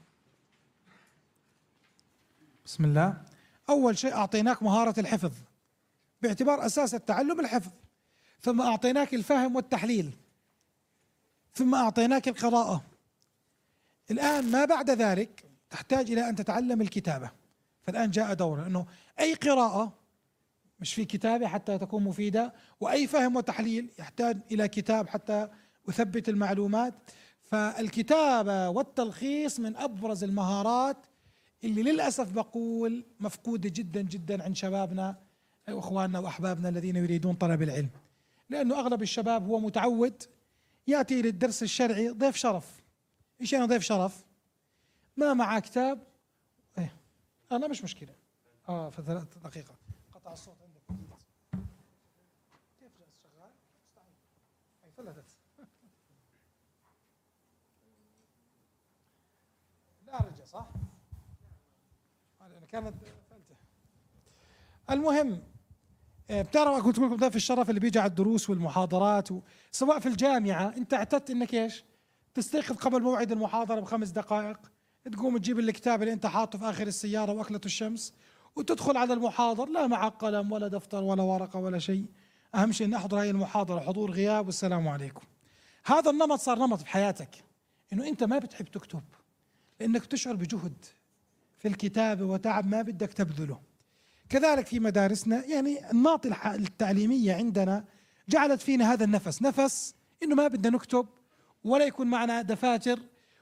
بسم الله. أول شيء أعطيناك مهارة الحفظ باعتبار أساس التعلم الحفظ، ثم أعطيناك الفهم والتحليل، ثم أعطيناك القراءة. الآن ما بعد ذلك تحتاج إلى أن تتعلم الكتابة. فالآن جاء دورنا أنه أي قراءة مش في كتابة حتى تكون مفيدة، وأي فهم وتحليل يحتاج إلى كتاب حتى أثبت المعلومات. فالكتابة والتلخيص من أبرز المهارات اللي للأسف بقول مفقودة جدا جدا عند شبابنا وإخواننا وأحبابنا الذين يريدون طلب العلم، لأنه أغلب الشباب هو متعود يأتي للدرس الشرعي ضيف شرف. إيش يعني ضيف شرف؟ ما معه كتاب، إيه أنا مش مشكلة، آه في ثلاث دقيقة قطع الصوت عندك كيف جالس شغال؟ مستحيل، أي فلتت لا رجع صح؟ كانت فلتة. المهم، بتعرف كنت لكم ضيف الشرف اللي بيجي على الدروس والمحاضرات و... سواء في الجامعة أنت اعتدت إنك إيش؟ تستيقظ قبل موعد المحاضرة بخمس دقائق، تقوم تجيب الكتاب اللي أنت حاطه في آخر السيارة وأكلة الشمس وتدخل على المحاضر، لا مع قلم ولا دفتر ولا ورقة ولا شيء، أهم شيء إن أحضر هاي المحاضرة حضور غياب والسلام عليكم. هذا النمط صار نمط بحياتك، إنه أنت ما بتحب تكتب لأنك تشعر بجهد في الكتابة وتعب ما بدك تبذله. كذلك في مدارسنا، يعني الناطي التعليمية عندنا جعلت فينا هذا النفس، نفس إنه ما بدنا نكتب ولا يكون معنا دفاتر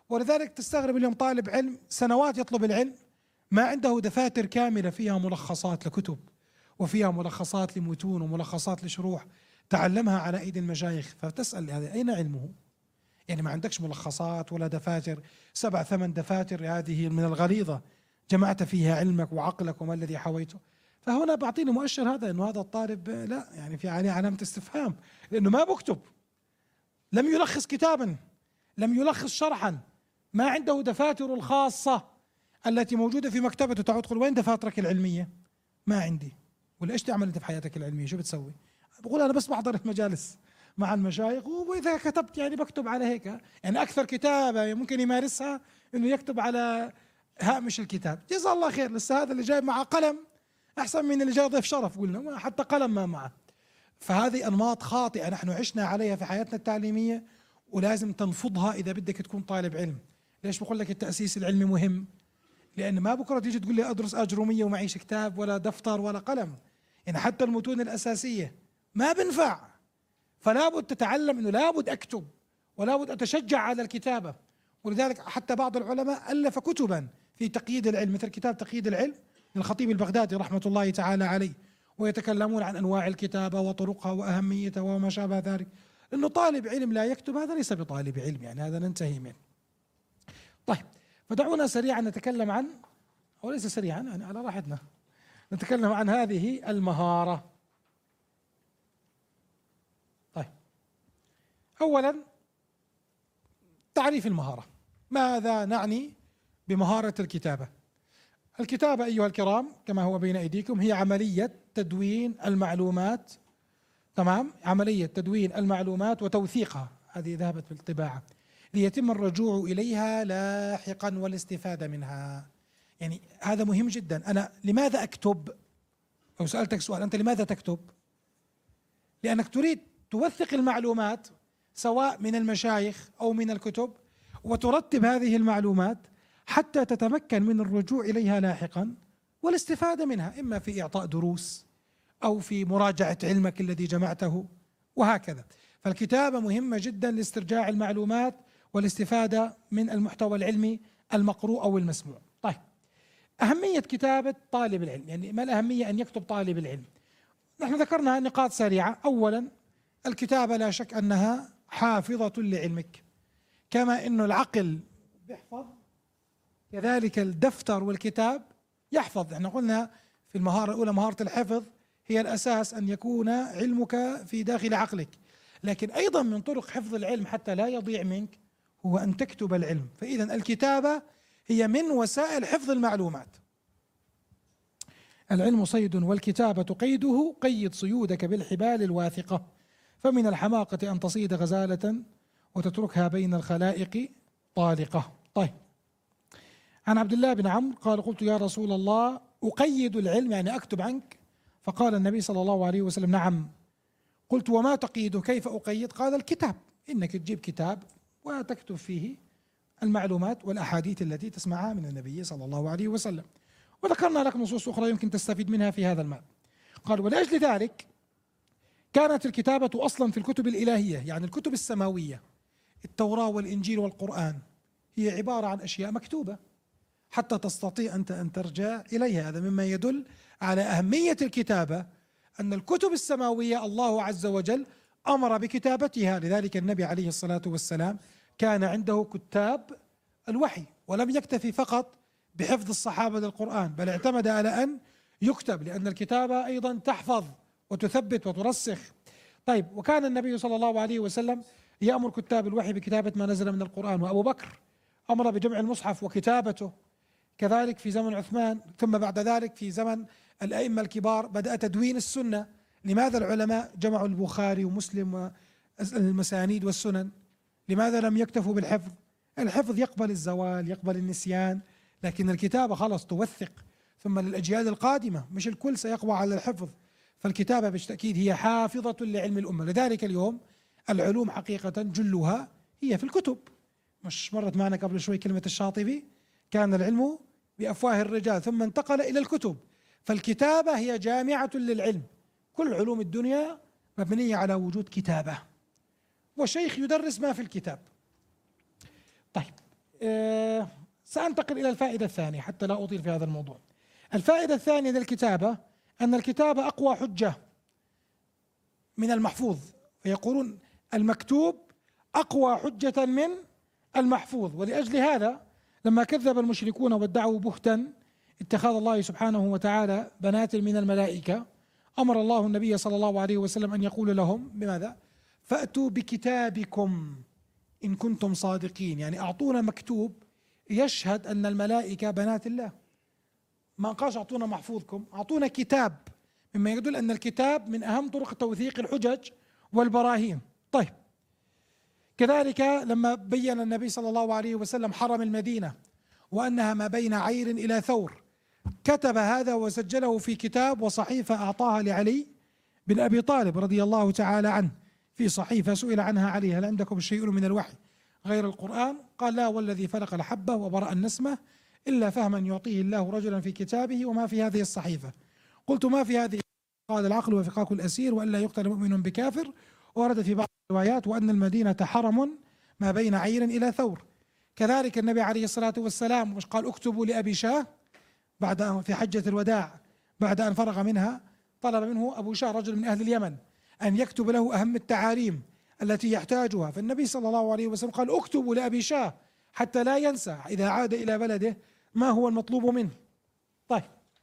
ولذلك تستغرب اليوم طالب علم سنوات يطلب العلم ما عنده دفاتر كاملة فيها ملخصات لكتب وفيها ملخصات لمتون وملخصات لشروح تعلمها على أيدي المشايخ، فتسأل هذا أين علمه؟ يعني ما عندكش ملخصات ولا دفاتر، سبع ثمان دفاتر هذه من الغليظة جمعت فيها علمك وعقلك وما الذي حويته. فهنا بعطيني مؤشر هذا انه هذا الطالب لا يعني في عليه علامة استفهام، لانه ما بكتب، لم يلخص كتابا، لم يلخص شرحا، ما عنده دفاتر الخاصة التي موجودة في مكتبته. تعود تقول وين دفاترك العلمية؟ ما عندي. ولا ايش تعمل انت في حياتك العلمية؟ شو بتسوي؟ بقول انا بس بحضر المجالس مع المشايخ، واذا كتبت يعني بكتب على هيك، يعني اكثر كتابة ممكن يمارسها انه يكتب على هامش الكتاب. جزاه الله خير، لسه هذا اللي جاي مع قلم احسن من اللي جاي ضيف شرف، قلنا حتى قلم ما معه. فهذه انماط خاطئة نحن عشنا عليها في حياتنا التعليمية، ولازم تنفضها اذا بدك تكون طالب علم. ليش بقول لك التأسيس العلمي مهم؟ لان ما بكره تيجي تقول لي ادرس اجرومية ومعيش كتاب ولا دفتر ولا قلم، يعني حتى المتون الاساسية ما بنفع. فلا بد تتعلم انه لا بد اكتب ولا بد اتشجع على الكتابة. ولذلك حتى بعض العلماء الف كتبا في تقييد العلم، مثل كتاب تقييد العلم للخطيب البغدادي رحمة الله تعالى عليه، ويتكلمون عن انواع الكتابة وطرقها واهميتها وما شابه ذلك. انه طالب علم لا يكتب هذا ليس بطالب علم، يعني هذا ننتهي منه. طيب، فدعونا سريعا نتكلم عن، او ليس سريعا يعني على راحتنا، نتكلم عن هذه المهارة. طيب، اولا تعريف المهارة. ماذا نعني بمهارة الكتابة؟ الكتابة أيها الكرام كما هو بين أيديكم هي عملية تدوين المعلومات، تمام؟ عملية تدوين المعلومات وتوثيقها، هذه ذهبت بالطباعة، ليتم الرجوع إليها لاحقا والاستفادة منها. يعني هذا مهم جدا. أنا لماذا أكتب؟ أو سألتك سؤال، أنت لماذا تكتب؟ لأنك تريد توثق المعلومات سواء من المشايخ أو من الكتب، وترتب هذه المعلومات حتى تتمكن من الرجوع إليها لاحقا والاستفادة منها، إما في إعطاء دروس أو في مراجعة علمك الذي جمعته وهكذا. فالكتابة مهمة جدا لاسترجاع المعلومات والاستفادة من المحتوى العلمي المقروء أو المسموع. طيب، أهمية كتابة طالب العلم، يعني ما الأهمية أن يكتب طالب العلم؟ نحن ذكرنا نقاط سريعة. أولا، الكتابة لا شك أنها حافظة لعلمك، كما أن العقل يحفظ كذلك الدفتر والكتاب يحفظ. احنا قلنا في المهارة الأولى مهارة الحفظ هي الأساس، أن يكون علمك في داخل عقلك، لكن أيضا من طرق حفظ العلم حتى لا يضيع منك هو أن تكتب العلم. فإذا الكتابة هي من وسائل حفظ المعلومات. العلم صيد والكتابة قيده، قيد صيودك بالحبال الواثقة، فمن الحماقة أن تصيد غزالة وتتركها بين الخلائق طالقة. طيب، عن عبد الله بن عمرو قال قلت يا رسول الله أقيد العلم يعني أكتب عنك؟ فقال النبي صلى الله عليه وسلم نعم. قلت وما تقيد؟ كيف أقيد؟ قال الكتاب، إنك تجيب كتاب وتكتب فيه المعلومات والأحاديث التي تسمعها من النبي صلى الله عليه وسلم. وذكرنا لك نصوص أخرى يمكن تستفيد منها في هذا المال. قال ولأجل ذلك كانت الكتابة أصلا في الكتب الإلهية، يعني الكتب السماوية، التوراة والإنجيل والقرآن، هي عبارة عن أشياء مكتوبة حتى تستطيع أنت أن ترجع إليها. هذا مما يدل على أهمية الكتابة، أن الكتب السماوية الله عز وجل أمر بكتابتها. لذلك النبي عليه الصلاة والسلام كان عنده كتاب الوحي، ولم يكتفي فقط بحفظ الصحابة للقرآن، بل اعتمد على أن يكتب، لأن الكتابة أيضا تحفظ وتثبت وترسخ. طيب، وكان النبي صلى الله عليه وسلم يأمر كتاب الوحي بكتابة ما نزل من القرآن، وأبو بكر أمر بجمع المصحف وكتابته، كذلك في زمن عثمان، ثم بعد ذلك في زمن الأئمة الكبار بدأ تدوين السنة. لماذا العلماء جمعوا البخاري ومسلم والمسانيد والسنن؟ لماذا لم يكتفوا بالحفظ؟ الحفظ يقبل الزوال، يقبل النسيان، لكن الكتابة خلاص توثق، ثم للأجيال القادمة مش الكل سيقوى على الحفظ. فالكتابة بالتأكيد هي حافظة لعلم الأمة. لذلك اليوم العلوم حقيقة جلها هي في الكتب. مش مرت معنا قبل شوي كلمة الشاطبي كان العلم بأفواه الرجال ثم انتقل إلى الكتب. فالكتابة هي جامعة للعلم. كل علوم الدنيا مبنية على وجود كتابة، وشيخ يدرس ما في الكتاب. طيب، آه سأنتقل إلى الفائدة الثانية حتى لا أطيل في هذا الموضوع. الفائدة الثانية للكتابة أن الكتابة أقوى حجة من المحفوظ، فيقولون المكتوب أقوى حجة من المحفوظ. ولأجل هذا لما كذب المشركون وادعوا بهتا اتخاذ الله سبحانه وتعالى بنات من الملائكة، أمر الله النبي صلى الله عليه وسلم أن يقول لهم بماذا؟ فأتوا بكتابكم إن كنتم صادقين، يعني أعطونا مكتوب يشهد أن الملائكة بنات الله. ما قالش أعطونا محفوظكم، أعطونا كتاب، مما يدل أن الكتاب من أهم طرق توثيق الحجج والبراهين. طيب، كذلك لما بين النبي صلى الله عليه وسلم حرم المدينة وأنها ما بين عير إلى ثور، كتب هذا وسجله في كتاب وصحيفة أعطاها لعلي بن أبي طالب رضي الله تعالى عنه، في صحيفة سئل عنها علي: هل عندكم شيء من الوحي غير القرآن؟ قال: لا والذي فلق الحبة وبرأ النسمة إلا فهما يعطيه الله رجلا في كتابه وما في هذه الصحيفة. قلت: ما في هذه؟ قال: العقل وفقاك الأسير وألا يقتل مؤمن بكافر. ورد في بعض الروايات: وأن المدينة حرم ما بين عير إلى ثور. كذلك النبي عليه الصلاة والسلام مش قال: اكتبوا لأبي شاه بعد في حجة الوداع بعد أن فرغ منها، طلب منه أبو شاه رجل من أهل اليمن أن يكتب له أهم التعاليم التي يحتاجها، فالنبي صلى الله عليه وسلم قال: اكتبوا لأبي شاه حتى لا ينسى إذا عاد إلى بلده ما هو المطلوب منه. طيب،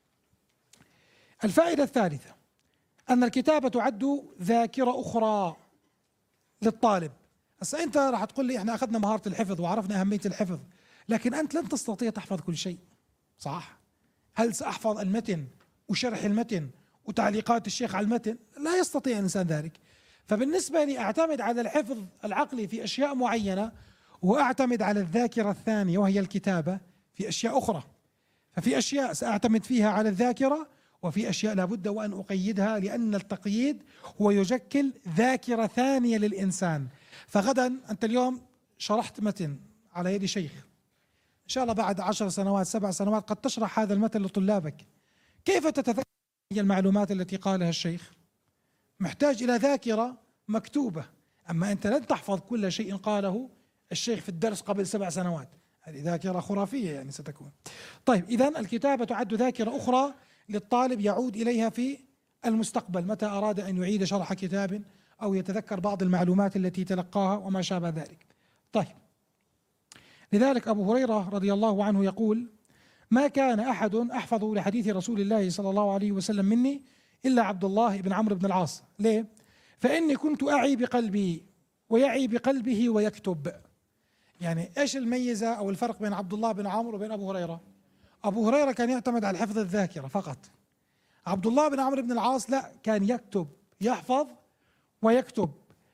الفائدة الثالثة أن الكتابة تعد ذاكرة أخرى للطالب. هسه أنت راح تقول لي إحنا أخذنا مهارة الحفظ وعرفنا أهمية الحفظ، لكن أنت لن تستطيع تحفظ كل شيء، صح؟ هل سأحفظ المتن وشرح المتن وتعليقات الشيخ على المتن؟ لا يستطيع الإنسان ذلك. فبالنسبة لي أعتمد على الحفظ العقلي في أشياء معينة، وأعتمد على الذاكرة الثانية وهي الكتابة في أشياء أخرى. ففي أشياء سأعتمد فيها على الذاكرة، وفي أشياء لابد وأن أقيدها، لأن التقييد هو يشكل ذاكرة ثانية للإنسان. فغدا أنت اليوم شرحت متن على يد شيخ، إن شاء الله بعد عشر سنوات سبع سنوات قد تشرح هذا المتن لطلابك. كيف تتذكر المعلومات التي قالها الشيخ؟ محتاج إلى ذاكرة مكتوبة. أما أنت لن تحفظ كل شيء قاله الشيخ في الدرس قبل سبع سنوات، هذه ذاكرة خرافية يعني ستكون. طيب، إذن الكتابة تعد ذاكرة أخرى للطالب يعود إليها في المستقبل متى أراد أن يعيد شرح كتاب أو يتذكر بعض المعلومات التي تلقاها وما شابه ذلك. طيب، لذلك أبو هريرة رضي الله عنه يقول: ما كان أحد أحفظ لحديث رسول الله صلى الله عليه وسلم مني إلا عبد الله بن عمرو بن العاص. ليه؟ فإني كنت أعي بقلبي ويعي بقلبه ويكتب. يعني إيش الميزة أو الفرق بين عبد الله بن عمرو وبين أبو هريرة؟ أبو هريرة كان يعتمد على حفظ الذاكرة فقط، عبد الله بن عمرو بن العاص لا، كان يكتب، يحفظ ويكتب.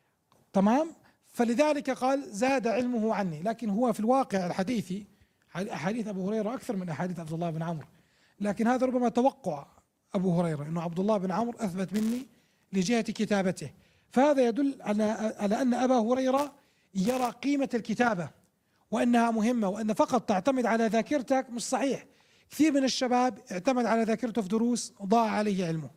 تمام؟ فلذلك قال: زاد علمه عني. لكن هو في الواقع الحديثي أحاديث أبو هريرة أكثر من أحاديث عبد الله بن عمرو، لكن هذا ربما توقع أبو هريرة، إنه عبد الله بن عمرو أثبت مني لجهة كتابته. فهذا يدل على على أن أبا هريرة يرى قيمة الكتابة وأنها مهمة، وأن فقط تعتمد على ذاكرتك مش صحيح. كثير من الشباب اعتمد على ذاكرته في دروس وضاع عليه علمه.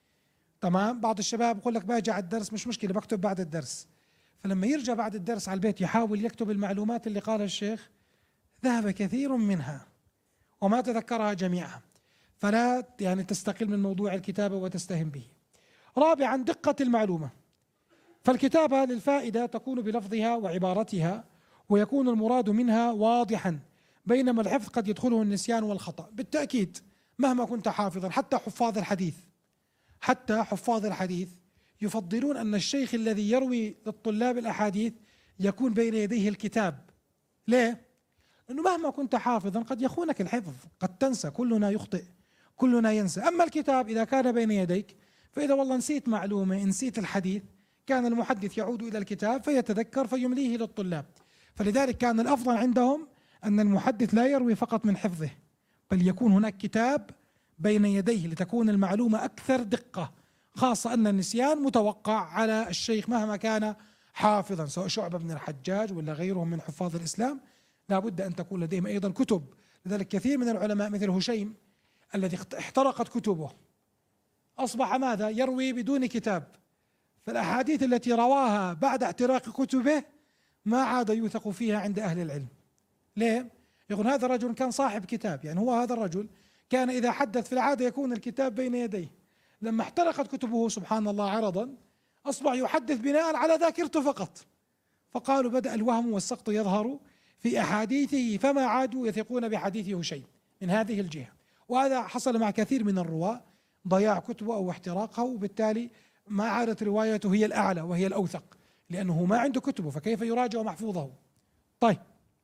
تمام؟ بعض الشباب يقول لك: باجي على الدرس مش مشكلة بكتب بعد الدرس، فلما يرجع بعد الدرس على البيت يحاول يكتب المعلومات اللي قالها الشيخ، ذهب كثير منها وما تذكرها جميعها. فلا يعني تستقل من موضوع الكتابة وتستهن به. رابعا، دقة المعلومة. فالكتابة للفائدة تكون بلفظها وعبارتها، ويكون المراد منها واضحا، بينما الحفظ قد يدخله النسيان والخطأ. بالتأكيد مهما كنت حافظا، حتى حفاظ الحديث حتى حفاظ الحديث يفضلون أن الشيخ الذي يروي للطلاب الأحاديث يكون بين يديه الكتاب. ليه؟ لأنه مهما كنت حافظا قد يخونك الحفظ، قد تنسى، كلنا يخطئ، كلنا ينسى. أما الكتاب إذا كان بين يديك، فإذا والله نسيت معلومة، نسيت الحديث، كان المحدث يعود إلى الكتاب فيتذكر فيمليه للطلاب. فلذلك كان الأفضل عندهم أن المحدث لا يروي فقط من حفظه، بل يكون هناك كتاب بين يديه لتكون المعلومة أكثر دقة، خاصة أن النسيان متوقع على الشيخ مهما كان حافظا، سواء شعبة بن الحجاج ولا غيرهم من حفاظ الإسلام، لا بد أن تكون لديهم أيضا كتب. لذلك كثير من العلماء مثل هشيم الذي احترقت كتبه أصبح ماذا؟ يروي بدون كتاب. فالأحاديث التي رواها بعد احتراق كتبه ما عاد يوثق فيها عند أهل العلم. ليه؟ يقول هذا الرجل كان صاحب كتاب، يعني هو هذا الرجل كان إذا حدث في العادة يكون الكتاب بين يديه، لما احترقت كتبه سبحان الله عرضا أصبح يحدث بناء على ذاكرته فقط، فقالوا بدأ الوهم والسقط يظهر في أحاديثه فما عادوا يثقون بحديثه شيء من هذه الجهة. وهذا حصل مع كثير من الرواة، ضياع كتبه أو احتراقها، وبالتالي ما عادت روايته هي الأعلى وهي الأوثق، لأنه ما عنده كتبه فكيف يراجع محفوظه. طيب،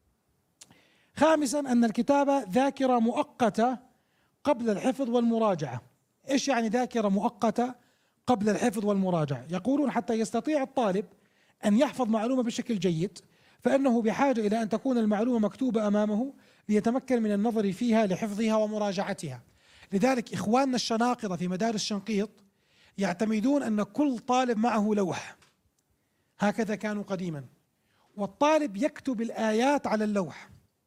خامسا أن الكتابة ذاكرة مؤقتة قبل الحفظ والمراجعة. إيش يعني ذاكرة مؤقتة قبل الحفظ والمراجعة؟ يقولون حتى يستطيع الطالب أن يحفظ معلومة بشكل جيد فإنه بحاجة إلى أن تكون المعلومة مكتوبة أمامه ليتمكن من النظر فيها لحفظها ومراجعتها. لذلك إخواننا الشناقطة في مدارس شنقيط يعتمدون أن كل طالب معه لوح، هكذا كانوا قديما، والطالب يكتب الآيات على اللوح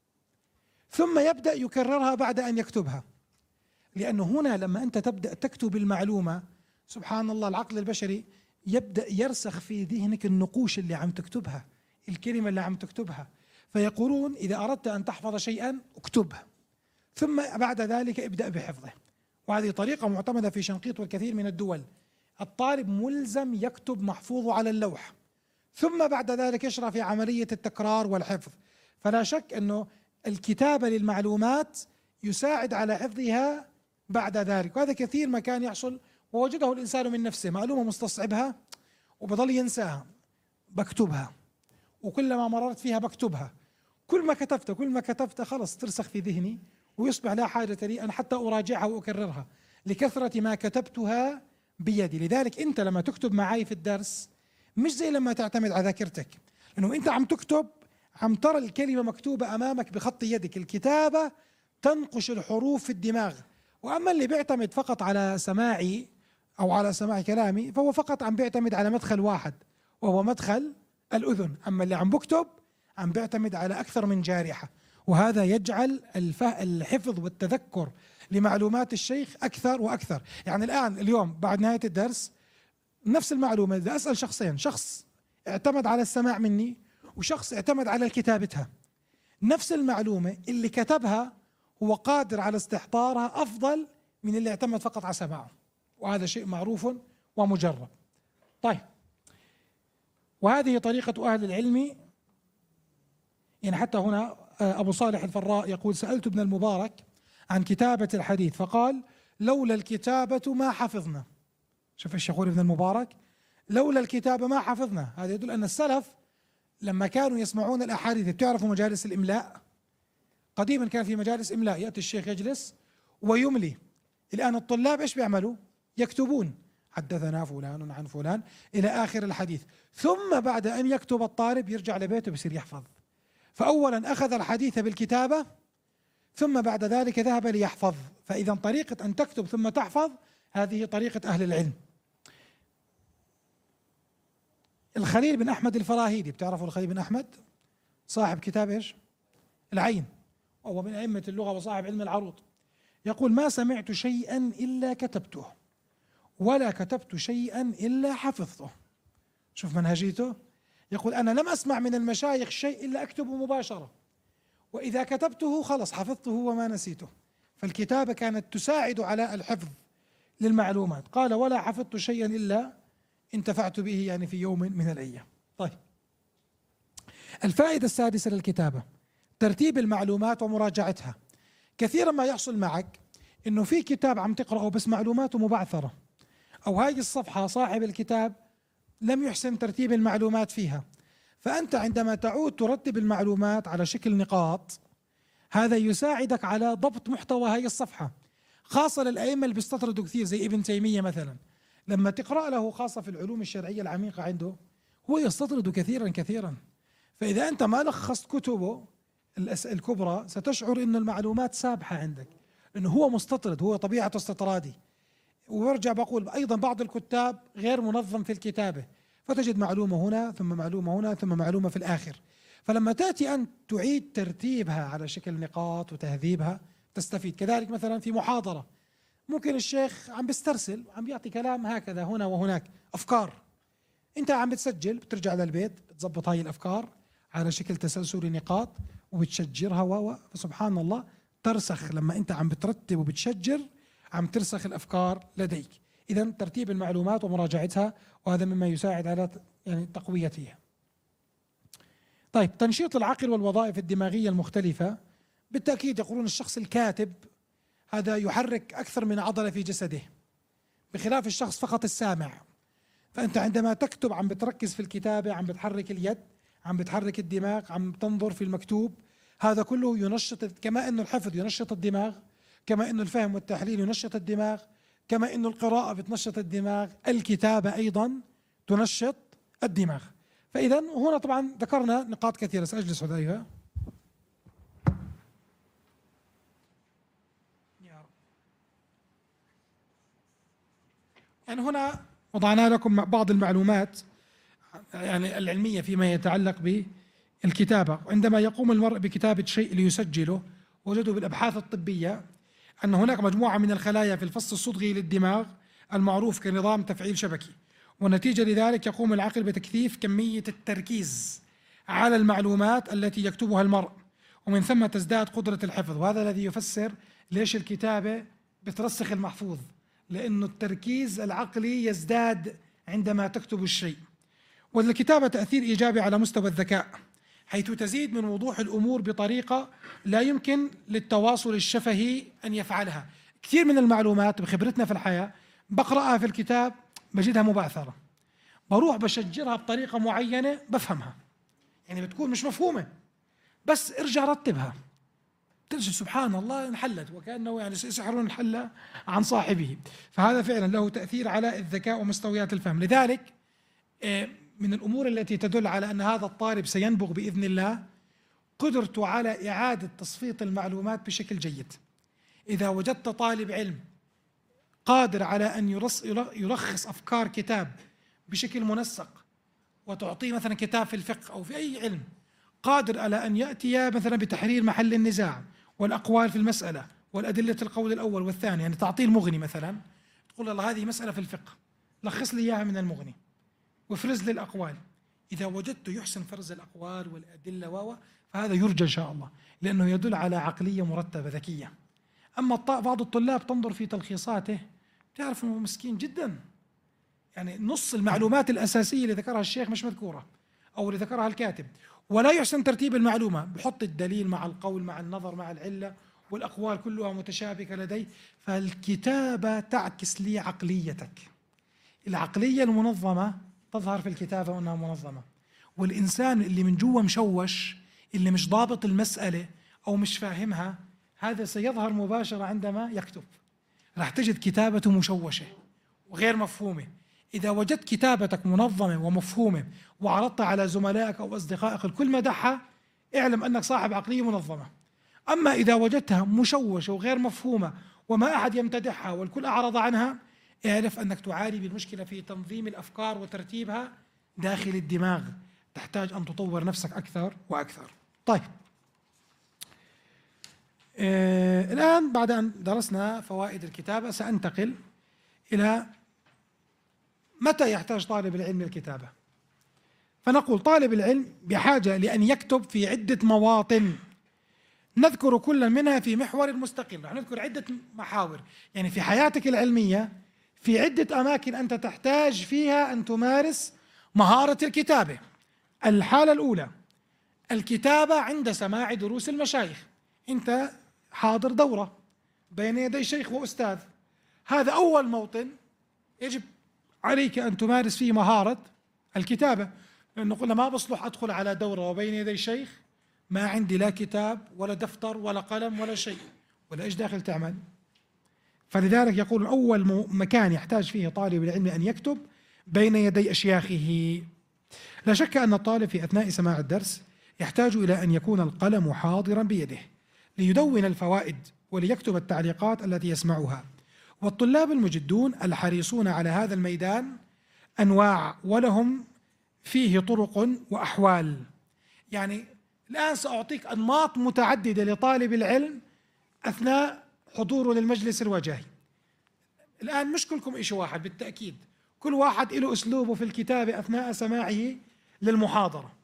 ثم يبدأ يكررها بعد أن يكتبها، لأنه هنا لما أنت تبدأ تكتب المعلومة سبحان الله العقل البشري يبدأ يرسخ في ذهنك النقوش اللي عم تكتبها، الكلمة اللي عم تكتبها. فيقولون إذا أردت أن تحفظ شيئا اكتبه ثم بعد ذلك ابدأ بحفظه. وهذه طريقة معتمدة في شنقيط والكثير من الدول. الطالب ملزم يكتب محفوظه على اللوح ثم بعد ذلك يشرع في عملية التكرار والحفظ. فلا شك أنه الكتابة للمعلومات يساعد على حفظها بعد ذلك، وهذا كثير ما كان يحصل ووجده الإنسان من نفسه، معلومة مستصعبها وبضل ينساها بكتبها، وكلما مررت فيها بكتبها، كل ما كتبت كل ما كتبت خلص ترسخ في ذهني ويصبح لا حاجة لي أن حتى أراجعها وأكررها لكثرة ما كتبتها بيدي. لذلك أنت لما تكتب معي في الدرس مش زي لما تعتمد على ذاكرتك، لأنه أنت عم تكتب عم ترى الكلمة مكتوبة أمامك بخط يدك، الكتابة تنقش الحروف في الدماغ. وأما اللي بيعتمد فقط على سماعي أو على سماع كلامي فهو فقط عم بيعتمد على مدخل واحد وهو مدخل الأذن، أما اللي عم بكتب عم بيعتمد على أكثر من جارحة، وهذا يجعل الحفظ والتذكر لمعلومات الشيخ أكثر وأكثر. يعني الآن اليوم بعد نهاية الدرس نفس المعلومة إذا أسأل شخصين، شخص اعتمد على السماع مني وشخص اعتمد على كتابتها، نفس المعلومة اللي كتبها هو قادر على استحضارها أفضل من اللي اعتمد فقط على سماعه، وهذا شيء معروف ومجرب. طيب، وهذه طريقة أهل العلم. يعني حتى هنا أبو صالح الفراء يقول سألت ابن المبارك عن كتابة الحديث فقال لولا الكتابة ما حفظنا. شوف ايش يقول ابن المبارك، لولا الكتابة ما حفظنا. هذا يدل أن السلف لما كانوا يسمعون الأحاديث، بتعرفوا مجالس الإملاء قديما كان في مجالس إملاء، يأتي الشيخ يجلس ويملي. الآن الطلاب ايش بيعملوا؟ يكتبون حدثنا فلان عن فلان إلى آخر الحديث، ثم بعد أن يكتب الطالب يرجع لبيته بيصير يحفظ. فأولا أخذ الحديث بالكتابة ثم بعد ذلك ذهب ليحفظ. فإذا طريقة أن تكتب ثم تحفظ هذه طريقة أهل العلم. الخليل بن أحمد الفراهيدي، بتعرفوا الخليل بن أحمد صاحب كتاب ايش؟ العين، وهو من أئمة اللغة وصاحب علم العروض، يقول ما سمعت شيئا إلا كتبته ولا كتبت شيئا إلا حفظته. شوف منهجيته، يقول أنا لم أسمع من المشايخ شيء إلا أكتبه مباشرة، وإذا كتبته خلص حفظته وما نسيته. فالكتابة كانت تساعد على الحفظ للمعلومات. قال ولا حفظت شيئا إلا انتفعت به يعني في يوم من الأيام. طيب، الفائدة السادسة للكتابة ترتيب المعلومات ومراجعتها. كثيرا ما يحصل معك إنه في كتاب عم تقرأه بس معلوماته مبعثرة، أو هاي الصفحة صاحب الكتاب لم يحسن ترتيب المعلومات فيها، فأنت عندما تعود ترتب المعلومات على شكل نقاط هذا يساعدك على ضبط محتوى هاي الصفحة. خاصة للأئمة اللي بيستطردوا كثير زي ابن تيمية مثلا، لما تقرأ له خاصة في العلوم الشرعية العميقة عنده هو يستطرد كثيرا كثيرا، فإذا أنت ما لخصت كتبه الكبرى ستشعر أن المعلومات سابحة عندك، لأنه هو مستطرد، هو طبيعته استطرادي. وارجع بقول أيضا بعض الكتاب غير منظم في الكتابة، فتجد معلومة هنا ثم معلومة هنا ثم معلومة في الآخر. فلما تأتي أن تعيد ترتيبها على شكل نقاط وتهذيبها تستفيد. كذلك مثلا في محاضرة ممكن الشيخ عم بيسترسل عم بيعطي كلام هكذا هنا وهناك أفكار، أنت عم بتسجل بترجع للبيت بتضبط هاي الأفكار على شكل تسلسل نقاط وبتشجرها و فسبحان الله ترسخ. لما أنت عم بترتب وبتشجر عم ترسخ الأفكار لديك. إذا ترتيب المعلومات ومراجعتها، وهذا مما يساعد على يعني تقويتها. طيب، تنشيط العقل والوظائف الدماغية المختلفة. بالتأكيد يقولون الشخص الكاتب هذا يحرك أكثر من عضلة في جسده، بخلاف الشخص فقط السامع. فأنت عندما تكتب عم بتركز في الكتابة، عم بتحرك اليد، عم بتحرك الدماغ، عم تنظر في المكتوب. هذا كله ينشط، كما أنه الحفظ ينشط الدماغ، كما أنه الفهم والتحليل ينشط الدماغ، كما أنه القراءة بتنشط الدماغ، الكتابة أيضا تنشط الدماغ. فإذا هنا طبعا ذكرنا نقاط كثيرة. سأجلس حذيفة. يعني هنا وضعنا لكم بعض المعلومات يعني العلمية فيما يتعلق بالكتابة. عندما يقوم المرء بكتابة شيء ليسجله، وجدوا بالأبحاث الطبية أن هناك مجموعة من الخلايا في الفص الصدغي للدماغ المعروف كنظام تفعيل شبكي، ونتيجة لذلك يقوم العقل بتكثيف كمية التركيز على المعلومات التي يكتبها المرء، ومن ثم تزداد قدرة الحفظ. وهذا الذي يفسر ليش الكتابة بترسخ المحفوظ، لأنه التركيز العقلي يزداد عندما تكتب الشيء. والكتابة تأثير إيجابي على مستوى الذكاء، حيث تزيد من وضوح الأمور بطريقة لا يمكن للتواصل الشفهي أن يفعلها. كثير من المعلومات بخبرتنا في الحياة بقرأها في الكتاب بجدها مبعثرة، بروح بشجرها بطريقة معينة بفهمها، يعني بتكون مش مفهومة، بس ارجع رتبها تجد سبحان الله انحلت، وكأنه يعني سحر انحل عن صاحبه. فهذا فعلا له تأثير على الذكاء ومستويات الفهم. لذلك من الأمور التي تدل على أن هذا الطالب سينبغ بإذن الله قدرته على إعادة تصفية المعلومات بشكل جيد. إذا وجدت طالب علم قادر على أن يلخص أفكار كتاب بشكل منسق، وتعطيه مثلا كتاب في الفقه أو في أي علم، قادر على أن يأتي مثلا بتحرير محل النزاع والأقوال في المسألة والأدلة القول الأول والثاني، يعني تعطيه المغني مثلا، تقول الله هذه مسألة في الفقه لخص لي إياها من المغني وافرز لي الأقوال. إذا وجدته يحسن فرز الأقوال والأدلة و فهذا يرجى إن شاء الله، لأنه يدل على عقلية مرتبة ذكية. أما بعض الطلاب تنظر في تلخيصاته تعرف أنه مسكين جدا، يعني نص المعلومات الأساسية اللي ذكرها الشيخ مش مذكورة أو اللي ذكرها الكاتب، ولا يحسن ترتيب المعلومة، بحط الدليل مع القول مع النظر مع العلة، والأقوال كلها متشابكة لديه. فالكتابة تعكس لي عقليتك. العقلية المنظمة تظهر في الكتابة أنها منظمة، والإنسان اللي من جوا مشوش، اللي مش ضابط المسألة أو مش فاهمها، هذا سيظهر مباشرة عندما يكتب. راح تجد كتابته مشوشة وغير مفهومة. إذا وجدت كتابتك منظمة ومفهومة وعرضتها على زملائك أو أصدقائك الكل مدحها، اعلم أنك صاحب عقلية منظمة. أما إذا وجدتها مشوشة وغير مفهومة وما أحد يمتدحها والكل أعرض عنها، اعرف أنك تعاني بالمشكلة في تنظيم الأفكار وترتيبها داخل الدماغ، تحتاج أن تطور نفسك أكثر وأكثر. طيب، آه الآن بعد أن درسنا فوائد الكتابة سأنتقل إلى متى يحتاج طالب العلم للكتابة. فنقول طالب العلم بحاجة لأن يكتب في عدة مواطن، نذكر كل منها في محور مستقل. رح نذكر عدة محاور، يعني في حياتك العلمية في عدة أماكن أنت تحتاج فيها أن تمارس مهارة الكتابة. الحالة الأولى الكتابة عند سماع دروس المشايخ. أنت حاضر دورة بين يدي شيخ وأستاذ، هذا أول موطن يجب عليك أن تمارس فيه مهارة الكتابة، لأنه قلنا ما بصلح أدخل على دورة وبين يدي شيخ ما عندي لا كتاب ولا دفتر ولا قلم ولا شيء، ولا إيش داخل تعمل. فلذلك يقول أول مكان يحتاج فيه طالب العلم أن يكتب بين يدي أشياخه. لا شك أن الطالب في أثناء سماع الدرس يحتاج إلى أن يكون القلم حاضرا بيده ليدون الفوائد وليكتب التعليقات التي يسمعها. والطلاب المجدون الحريصون على هذا الميدان أنواع ولهم فيه طرق وأحوال. يعني الآن سأعطيك أنماط متعددة لطالب العلم أثناء حضوره للمجلس الوجاهي. الآن مش كلكم إشي واحد بالتأكيد، كل واحد له أسلوبه في الكتابة أثناء سماعه للمحاضرة.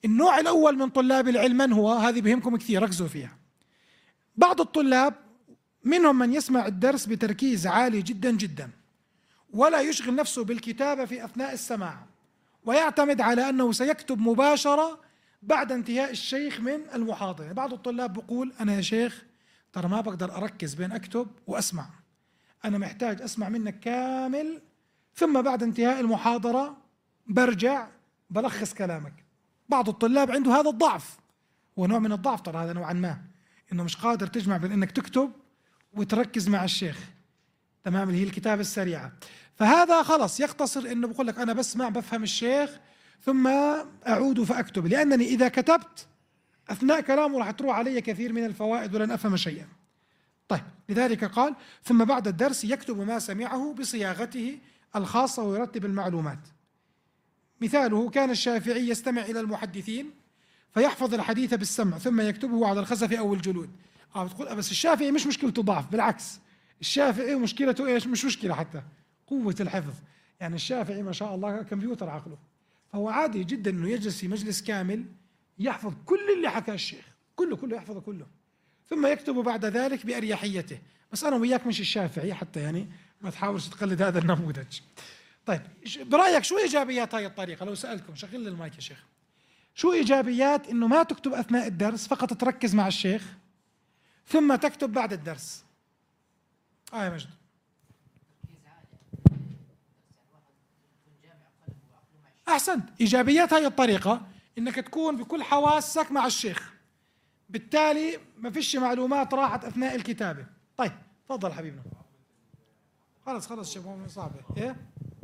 النوع الأول من طلاب العلم من هو؟ هذه بهمكم كثير، ركزوا فيها. بعض الطلاب منهم من يسمع الدرس بتركيز عالي جدا جدا ولا يشغل نفسه بالكتابة في أثناء السماع، ويعتمد على أنه سيكتب مباشرة بعد انتهاء الشيخ من المحاضرة. بعض الطلاب بقول أنا يا شيخ ترى ما بقدر أركز بين أكتب وأسمع، أنا محتاج أسمع منك كامل، ثم بعد انتهاء المحاضرة برجع بلخص كلامك. بعض الطلاب عنده هذا الضعف، ونوع من الضعف ترى هذا نوعا ما، إنه مش قادر تجمع بين إنك تكتب وتركز مع الشيخ، تمام، اللي هي الكتابة السريعة. فهذا خلص يقتصر إنه بقول لك أنا بسمع بفهم الشيخ ثم أعود فأكتب، لأنني إذا كتبت أثناء كلامه راح تروح علي كثير من الفوائد ولن أفهم شيئا. طيب، لذلك قال ثم بعد الدرس يكتب ما سمعه بصياغته الخاصة ويرتب المعلومات. مثاله كان الشافعي يستمع إلى المحدثين فيحفظ الحديث بالسمع ثم يكتبه على الخزف أو الجلود. اه بتقول بس الشافعي مش مشكلته ضعف، بالعكس الشافعي مشكلته ايش؟ مش مشكلة حتى قوة الحفظ، يعني الشافعي ما شاء الله كمبيوتر عقله، فهو عادي جدا انه يجلس في مجلس كامل يحفظ كل اللي حكاه الشيخ، كله كله يحفظه كله، ثم يكتب بعد ذلك بأريحيته. بس أنا وياك مش الشافعي حتى، يعني ما تحاولش تقلد هذا النموذج. طيب برأيك شو إيجابيات هاي الطريقة؟ لو سألكم، شغل لي المايك يا شيخ، شو إيجابيات إنه ما تكتب أثناء الدرس فقط تركز مع الشيخ ثم تكتب بعد الدرس؟ آه يا مجد. أحسنت، إيجابيات هاي الطريقة إنك تكون بكل حواسك مع الشيخ، بالتالي ما فيش معلومات راحت أثناء الكتابة. طيب تفضل حبيبنا. خلص خلص شباب صعبة. إيه؟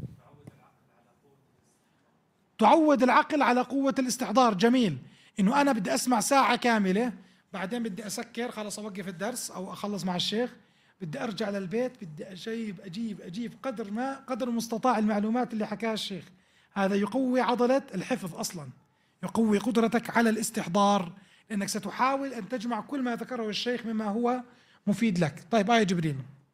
تعود العقل على قوة الاستحضار. جميل، إنه أنا بدي أسمع ساعة كاملة، بعدين بدي أسكر، خلص أوقف الدرس أو أخلص مع الشيخ، بدي أرجع للبيت، بدي أجيب أجيب أجيب قدر ما قدر المستطاع المعلومات اللي حكاها الشيخ. هذا يقوي عضلة الحفظ أصلا، يقوي قدرتك على الاستحضار، لأنك ستحاول أن تجمع كل ما ذكره الشيخ مما هو مفيد لك. طيب آية جبريل.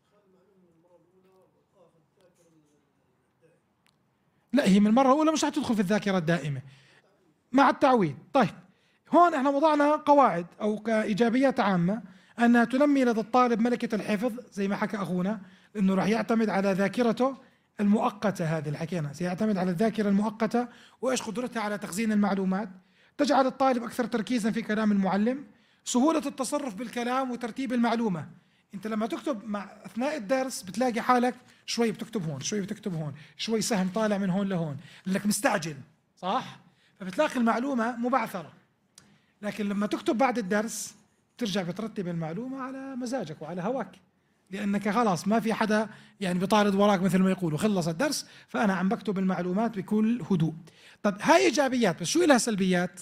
لا، هي من المرة الأولى مش حتدخل في الذاكرة الدائمة مع التعويد. طيب هون احنا وضعنا قواعد أو كإيجابيات عامة أنها تنمي لدى الطالب ملكة الحفظ زي ما حكى أخونا، إنه راح يعتمد على ذاكرته المؤقتة، هذه اللي حكينا سيعتمد على الذاكرة المؤقتة وإيش قدرتها على تخزين المعلومات، تجعل الطالب أكثر تركيزا في كلام المعلم، سهولة التصرف بالكلام وترتيب المعلومة. أنت لما تكتب مع أثناء الدرس بتلاقي حالك شوي بتكتب هون، شوي بتكتب هون، شوي سهم طالع من هون لهون لأنك مستعجل، صح؟ فبتلاقي المعلومة مبعثرة. لكن لما تكتب بعد الدرس ترجع بترتب المعلومة على مزاجك وعلى هواك، لأنك خلاص ما في حدا يعني بيطارد وراك مثل ما يقولوا، خلص الدرس فأنا عم بكتب المعلومات بكل هدوء. طب هاي إيجابيات، بس شو لها سلبيات؟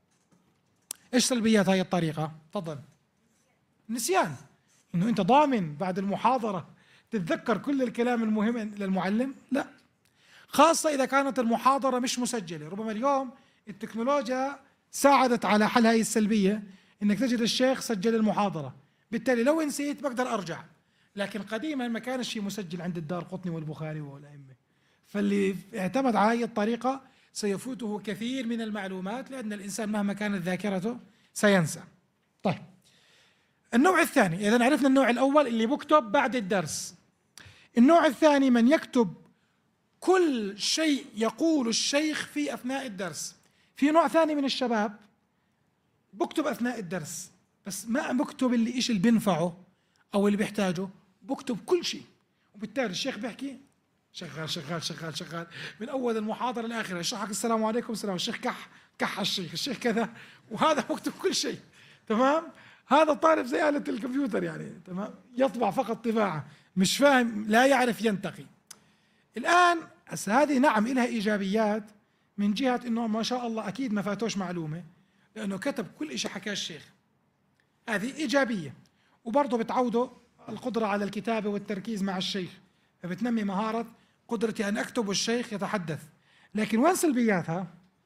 إيش سلبيات هاي الطريقة؟ تفضل. نسيان، إنه أنت ضامن بعد المحاضرة تتذكر كل الكلام المهم للمعلم؟ لا، خاصة إذا كانت المحاضرة مش مسجلة. ربما اليوم التكنولوجيا ساعدت على حل هاي السلبية، إنك تجد الشيخ سجل المحاضرة، بالتالي لو نسيت بقدر أرجع. لكن قديما ما كان الشيء مسجل عند الدارقطني والبخاري والأئمة، فاللي اعتمد على هاي الطريقة سيفوته كثير من المعلومات، لأن الإنسان مهما كانت ذاكرته سينسى. طيب النوع الثاني، إذا عرفنا النوع الأول اللي بكتب بعد الدرس. النوع الثاني من يكتب كل شيء يقول الشيخ في أثناء الدرس. في نوع ثاني من الشباب بكتب أثناء الدرس بس ما بكتب اللي إيش اللي بينفعه أو اللي بيحتاجه، بكتب كل شيء، وبالتالي الشيخ بيحكي شغال شغال شغال شغال من أول المحاضرة لآخرها، الشيخ حكى السلام عليكم السلام، الشيخ كح كح الشيخ الشيخ كذا، وهذا بكتب كل شيء. تمام، هذا طالب زي آلة الكمبيوتر يعني، تمام، يطبع فقط طباعة، مش فاهم، لا يعرف ينتقي. الآن هذه نعم لها إيجابيات من جهة إنه ما شاء الله أكيد ما فاتوش معلومة لأنه كتب كل شيء حكاه الشيخ، هذه إيجابية، وبرضه بتعوده القدرة على الكتابة والتركيز مع الشيخ، فبتنمي مهارة قدرتي أن أكتب والشيخ يتحدث. لكن وين سلبياتها؟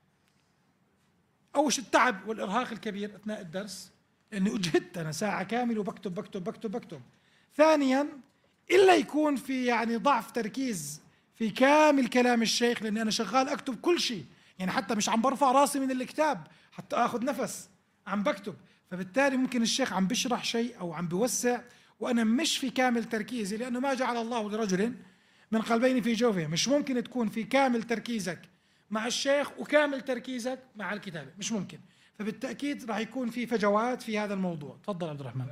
أول شيء التعب والإرهاق الكبير أثناء الدرس، لأني أجهدت أنا ساعة كاملة وبكتب بكتب بكتب بكتب. ثانيا إلا يكون في يعني ضعف تركيز في كامل كلام الشيخ، لأني أنا شغال أكتب كل شيء، يعني حتى مش عم برفع راسي من الكتاب حتى اخذ نفس، عم بكتب. فبالتالي ممكن الشيخ عم بشرح شيء او عم بوسع وانا مش في كامل تركيزي، لانه ما جعل الله لرجل من قلبين في جوفه. مش ممكن تكون في كامل تركيزك مع الشيخ وكامل تركيزك مع الكتابة، مش ممكن. فبالتأكيد راح يكون في فجوات في هذا الموضوع. تفضل عبد الرحمن.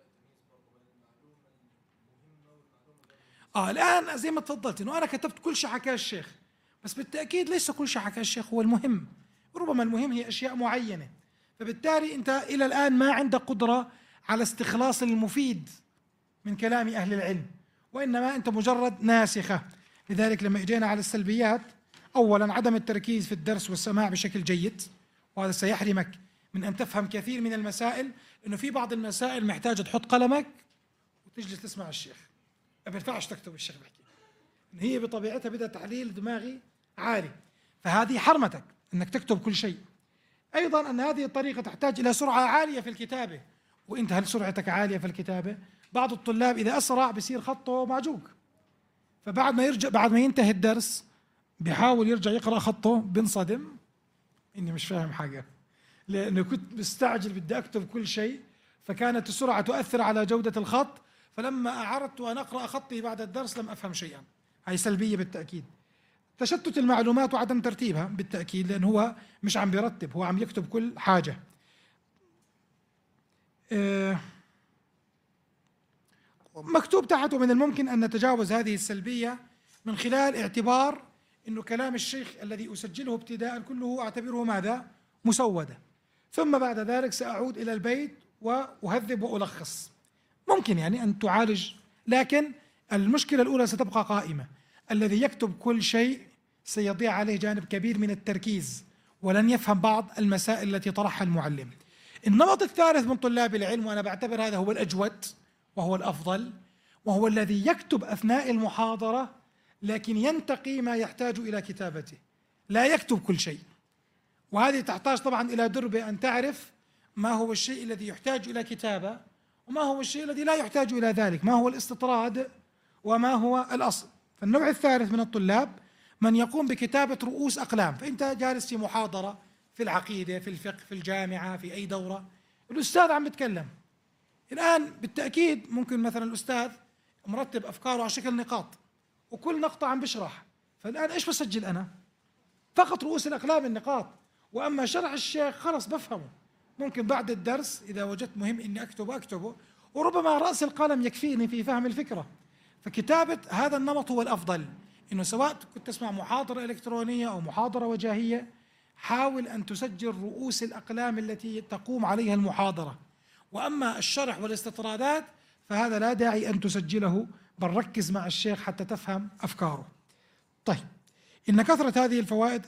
اه الآن زي ما تفضلت انه انا كتبت كل شيء حكاه الشيخ، بس بالتأكيد ليس كل شيء حكاه الشيخ هو المهم، ربما المهم هي اشياء معينة. فبالتالي انت الى الآن ما عندك قدرة على استخلاص المفيد من كلام اهل العلم، وانما انت مجرد ناسخة. لذلك لما اجينا على السلبيات، اولا عدم التركيز في الدرس والسماع بشكل جيد، وهذا سيحرمك من ان تفهم كثير من المسائل، انه في بعض المسائل محتاجة تحط قلمك وتجلس تسمع الشيخ، ما بينفعش تكتب الشيخ بحكي، هي بطبيعتها بدها تحليل دماغي عالي، فهذه حرمتك انك تكتب كل شيء. ايضا ان هذه الطريقة تحتاج الى سرعة عالية في الكتابة، وانت هل سرعتك عالية في الكتابة؟ بعض الطلاب اذا اسرع بصير خطه معجوق، فبعد ما يرجع بعد ما ينتهي الدرس بيحاول يرجع يقرأ خطه بنصدم اني مش فاهم حاجة، لانه كنت مستعجل بدي اكتب كل شيء، فكانت السرعة تؤثر على جودة الخط، فلما أردت أن أقرأ خطي بعد الدرس لم أفهم شيئا. هاي سلبية بالتأكيد. تشتت المعلومات وعدم ترتيبها بالتأكيد، لأنه هو مش عم بيرتب، هو عم يكتب كل حاجة. آه مكتوب تحته: من الممكن أن نتجاوز هذه السلبية من خلال اعتبار أنه كلام الشيخ الذي أسجله ابتداء كله أعتبره ماذا؟ مسودة، ثم بعد ذلك سأعود إلى البيت وأهذب وألخص. ممكن يعني أن تعالج، لكن المشكلة الأولى ستبقى قائمة. الذي يكتب كل شيء سيضيع عليه جانب كبير من التركيز، ولن يفهم بعض المسائل التي طرحها المعلم. النمط الثالث من طلاب العلم، وأنا بعتبر هذا هو الأجود وهو الأفضل، وهو الذي يكتب أثناء المحاضرة لكن ينتقي ما يحتاج إلى كتابته، لا يكتب كل شيء. وهذه تحتاج طبعا إلى دربة، أن تعرف ما هو الشيء الذي يحتاج إلى كتابة وما هو الشيء الذي لا يحتاج إلى ذلك، ما هو الاستطراد وما هو الأصل. فالنوع الثالث من الطلاب من يقوم بكتابة رؤوس أقلام. فأنت جالس في محاضرة في العقيدة، في الفقه، في الجامعة، في أي دورة، الأستاذ عم بيتكلم الآن، بالتأكيد ممكن مثلا الأستاذ مرتب أفكاره على شكل نقاط وكل نقطة عم بشرح، فالآن إيش بسجل أنا؟ فقط رؤوس الأقلام، النقاط. وأما شرح الشيخ خلص بفهمه، ممكن بعد الدرس إذا وجدت مهم إني أكتبه أكتبه، وربما رأس القلم يكفيني في فهم الفكرة. فكتابة هذا النمط هو الأفضل، إنه سواء كنت تسمع محاضرة إلكترونية أو محاضرة وجاهية، حاول أن تسجل رؤوس الأقلام التي تقوم عليها المحاضرة. وأما الشرح والاستطرادات فهذا لا داعي أن تسجله، بل ركز مع الشيخ حتى تفهم أفكاره. طيب، إن كثرة هذه الفوائد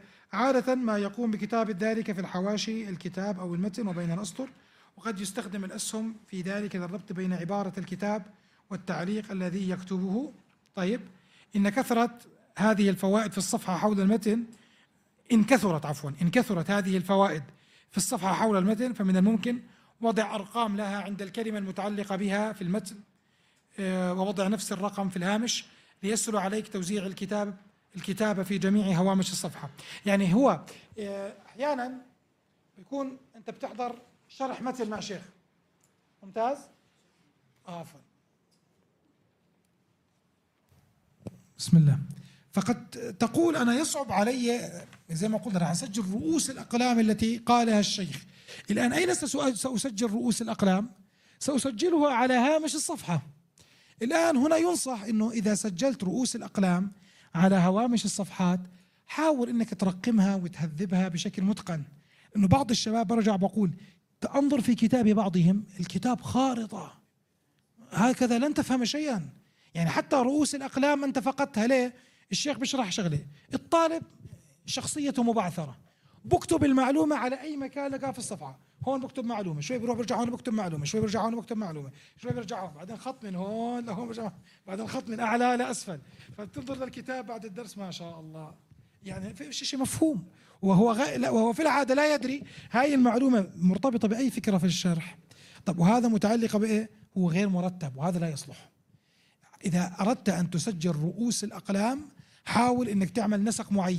عادة ما يقوم بكتابة ذلك في الحواشي الكتاب أو المتن وبين الأسطر، وقد يستخدم الأسهم في ذلك للربط بين عبارة الكتاب والتعليق الذي يكتبه. طيب، إن كثرة هذه الفوائد في الصفحة حول المتن إن كثرت عفوا إن كثرت هذه الفوائد في الصفحة حول المتن، فمن الممكن وضع أرقام لها عند الكلمة المتعلقة بها في المتن، ووضع نفس الرقم في الهامش ليسهل عليك توزيع الكتاب الكتابة في جميع هوامش الصفحة. يعني هو أحيانا بيكون أنت بتحضر شرح متن مع شيخ ممتاز، عفوا بسم الله، فقد تقول أنا يصعب علي زي ما قلنا راح أسجل رؤوس الأقلام التي قالها الشيخ. الآن أين سأسجل رؤوس الأقلام؟ سأسجلها على هامش الصفحة. الآن هنا ينصح أنه إذا سجلت رؤوس الأقلام على هوامش الصفحات حاول أنك ترقمها وتهذبها بشكل متقن. أنه بعض الشباب برجع بقول تأنظر في كتاب بعضهم، الكتاب خارطة هكذا لن تفهم شيئا. يعني حتى رؤوس الأقلام أنت فقدتها. ليه؟ الشيخ بيشرح شغله، الطالب شخصيته مبعثرة، بكتب المعلومة على أي مكان لقاها في الصفحة. هون بكتب معلومة، شوي بروح برجع هون بكتب معلومة، شوي برجع هون بكتب معلومة، شوي برجع هون، بعدين خط من هون لهون برجع، بعدين خط من أعلى لأسفل. فبتنظر للكتاب بعد الدرس ما شاء الله، يعني في شيء مفهوم، وهو غ... لا وهو في العادة لا يدري هاي المعلومة مرتبطة بأي فكرة في الشرح. طب وهذا متعلقة بإيه؟ هو غير مرتب، وهذا لا يصلح. إذا أردت أن تسجل رؤوس الأقلام حاول أنك تعمل نسق معين،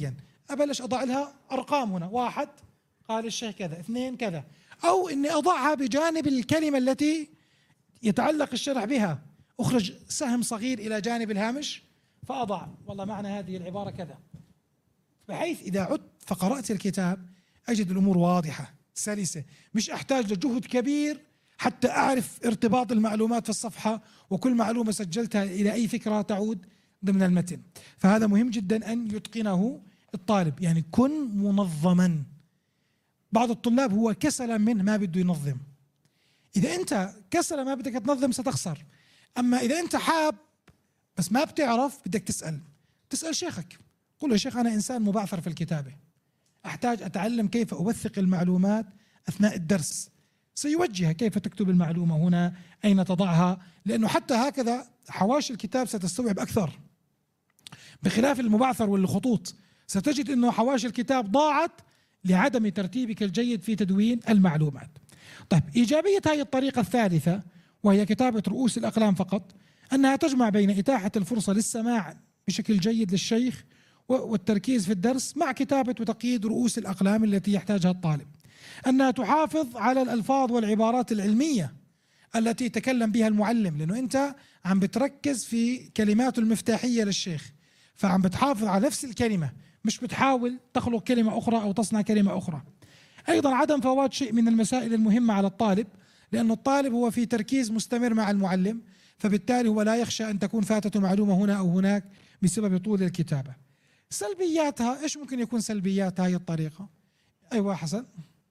أبلش أضع لها أرقام هنا، واحد قال الشيخ كذا، اثنين كذا، أو إني أضعها بجانب الكلمة التي يتعلق الشرح بها، أخرج سهم صغير إلى جانب الهامش فأضع والله معنى هذه العبارة كذا، بحيث إذا عدت فقرأت الكتاب أجد الأمور واضحة سلسة، مش أحتاج لجهد كبير حتى أعرف ارتباط المعلومات في الصفحة وكل معلومة سجلتها إلى أي فكرة تعود ضمن المتن. فهذا مهم جدا أن يتقنه الطالب، يعني كن منظما. بعض الطلاب هو كسلا منه ما بده ينظم. إذا أنت كسلا ما بدك تنظم ستخسر، أما إذا أنت حاب بس ما بتعرف بدك تسأل تسأل شيخك، قل له يا شيخ أنا إنسان مبعثر في الكتابة، أحتاج أتعلم كيف أوثق المعلومات أثناء الدرس، سيوجهك كيف تكتب المعلومة هنا، أين تضعها، لأنه حتى هكذا حواشي الكتاب ستستوعب أكثر، بخلاف المبعثر والخطوط ستجد أنه حواشي الكتاب ضاعت لعدم ترتيبك الجيد في تدوين المعلومات. طيب، إيجابية هذه الطريقة الثالثة وهي كتابة رؤوس الأقلام فقط، أنها تجمع بين إتاحة الفرصة للسماع بشكل جيد للشيخ والتركيز في الدرس مع كتابة وتقييد رؤوس الأقلام التي يحتاجها الطالب، أنها تحافظ على الألفاظ والعبارات العلمية التي يتكلم بها المعلم، لأنه أنت عم بتركز في كلماته المفتاحية للشيخ، فعم بتحافظ على نفس الكلمة، مش بتحاول تخلق كلمة أخرى أو تصنع كلمة أخرى. أيضا عدم فوات شيء من المسائل المهمة على الطالب، لأن الطالب هو في تركيز مستمر مع المعلم، فبالتالي هو لا يخشى أن تكون فاتته معلومة هنا أو هناك بسبب طول الكتابة. سلبياتها إيش ممكن يكون سلبيات هذه الطريقة؟ أيوة حسن.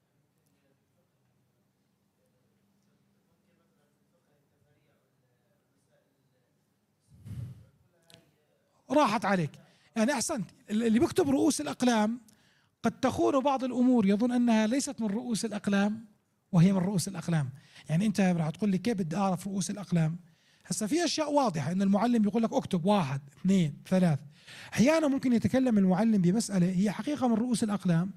راحت عليك، يعني أحسنت. اللي بيكتب رؤوس الأقلام قد تخون بعض الأمور، يظن أنها ليست من رؤوس الأقلام وهي من رؤوس الأقلام. يعني أنت راح تقول لي كيف بدي أعرف رؤوس الأقلام؟ هسا في أشياء واضحة، إن المعلم يقول لك اكتب واحد اثنين ثلاث. أحيانا ممكن يتكلم المعلم بمسألة هي حقيقة من رؤوس الأقلام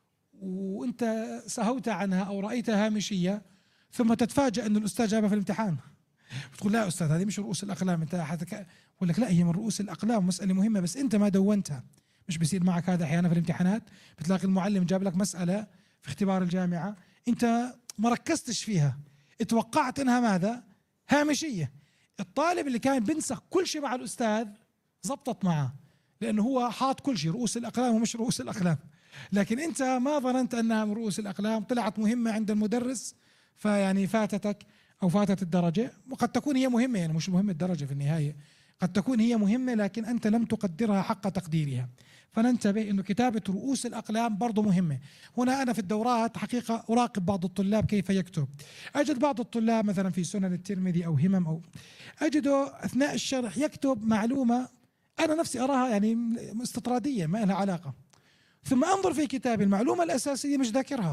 وأنت سهوت عنها أو رأيتها هامشية، ثم تتفاجأ أن الأستاذ جابها في الامتحان، بتقول لا أستاذ هذه مش رؤوس الأقلام، أنت حتك... يقول لك لا هي من رؤوس الأقلام، مسألة مهمة بس أنت ما دونتها. مش بيصير معك هذا أحيانا في الامتحانات؟ بتلاقي المعلم جاب لك مسألة في اختبار الجامعة أنت ما ركزتش فيها، اتوقعت أنها ماذا؟ هامشية. الطالب اللي كان بينسخ كل شيء مع الأستاذ زبطت معه، لأنه هو حاط كل شيء رؤوس الأقلام ومش رؤوس الأقلام، لكن أنت ما ظننت أنها من رؤوس الأقلام، طلعت مهمة عند المدرس فيعني فاتتك أو فاتت الدرجة. وقد تكون هي مهمة، يعني مش مهمة الدرجة في النهاية، قد تكون هي مهمة لكن أنت لم تقدرها حق تقديرها. فننتبه أنه كتابة رؤوس الأقلام برضو مهمة. هنا أنا في الدورات حقيقة أراقب بعض الطلاب كيف يكتب، أجد بعض الطلاب مثلا في سنن الترمذي أو همم أو أجده أثناء الشرح يكتب معلومة أنا نفسي أراها يعني استطرادية ما لها علاقة، ثم أنظر في كتاب المعلومة الأساسية مش ذاكرها،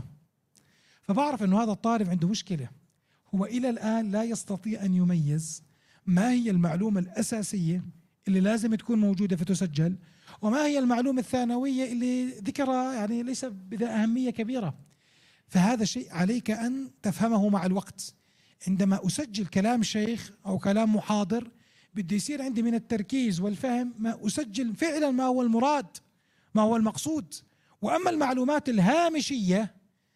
فبعرف أنه هذا الطالب عنده مشكلة، هو إلى الآن لا يستطيع أن يميز ما هي المعلومة الأساسية اللي لازم تكون موجودة فتسجل، وما هي المعلومة الثانوية اللي ذكرها يعني ليس بذا أهمية كبيرة. فهذا شيء عليك أن تفهمه مع الوقت. عندما أسجل كلام شيخ أو كلام محاضر بدي يصير عندي من التركيز والفهم ما أسجل فعلا ما هو المراد ما هو المقصود. وأما المعلومات الهامشية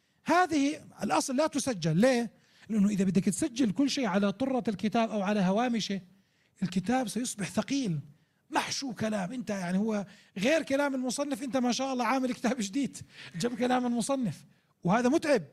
هذه الأصل لا تسجل. ليه؟ لأنه إذا بدك تسجل كل شيء على طرة الكتاب أو على هوامشه الكتاب سيصبح ثقيل محشو كلام، أنت يعني هو غير كلام المصنف، أنت ما شاء الله عامل كتاب جديد جاب كلام المصنف وهذا متعب.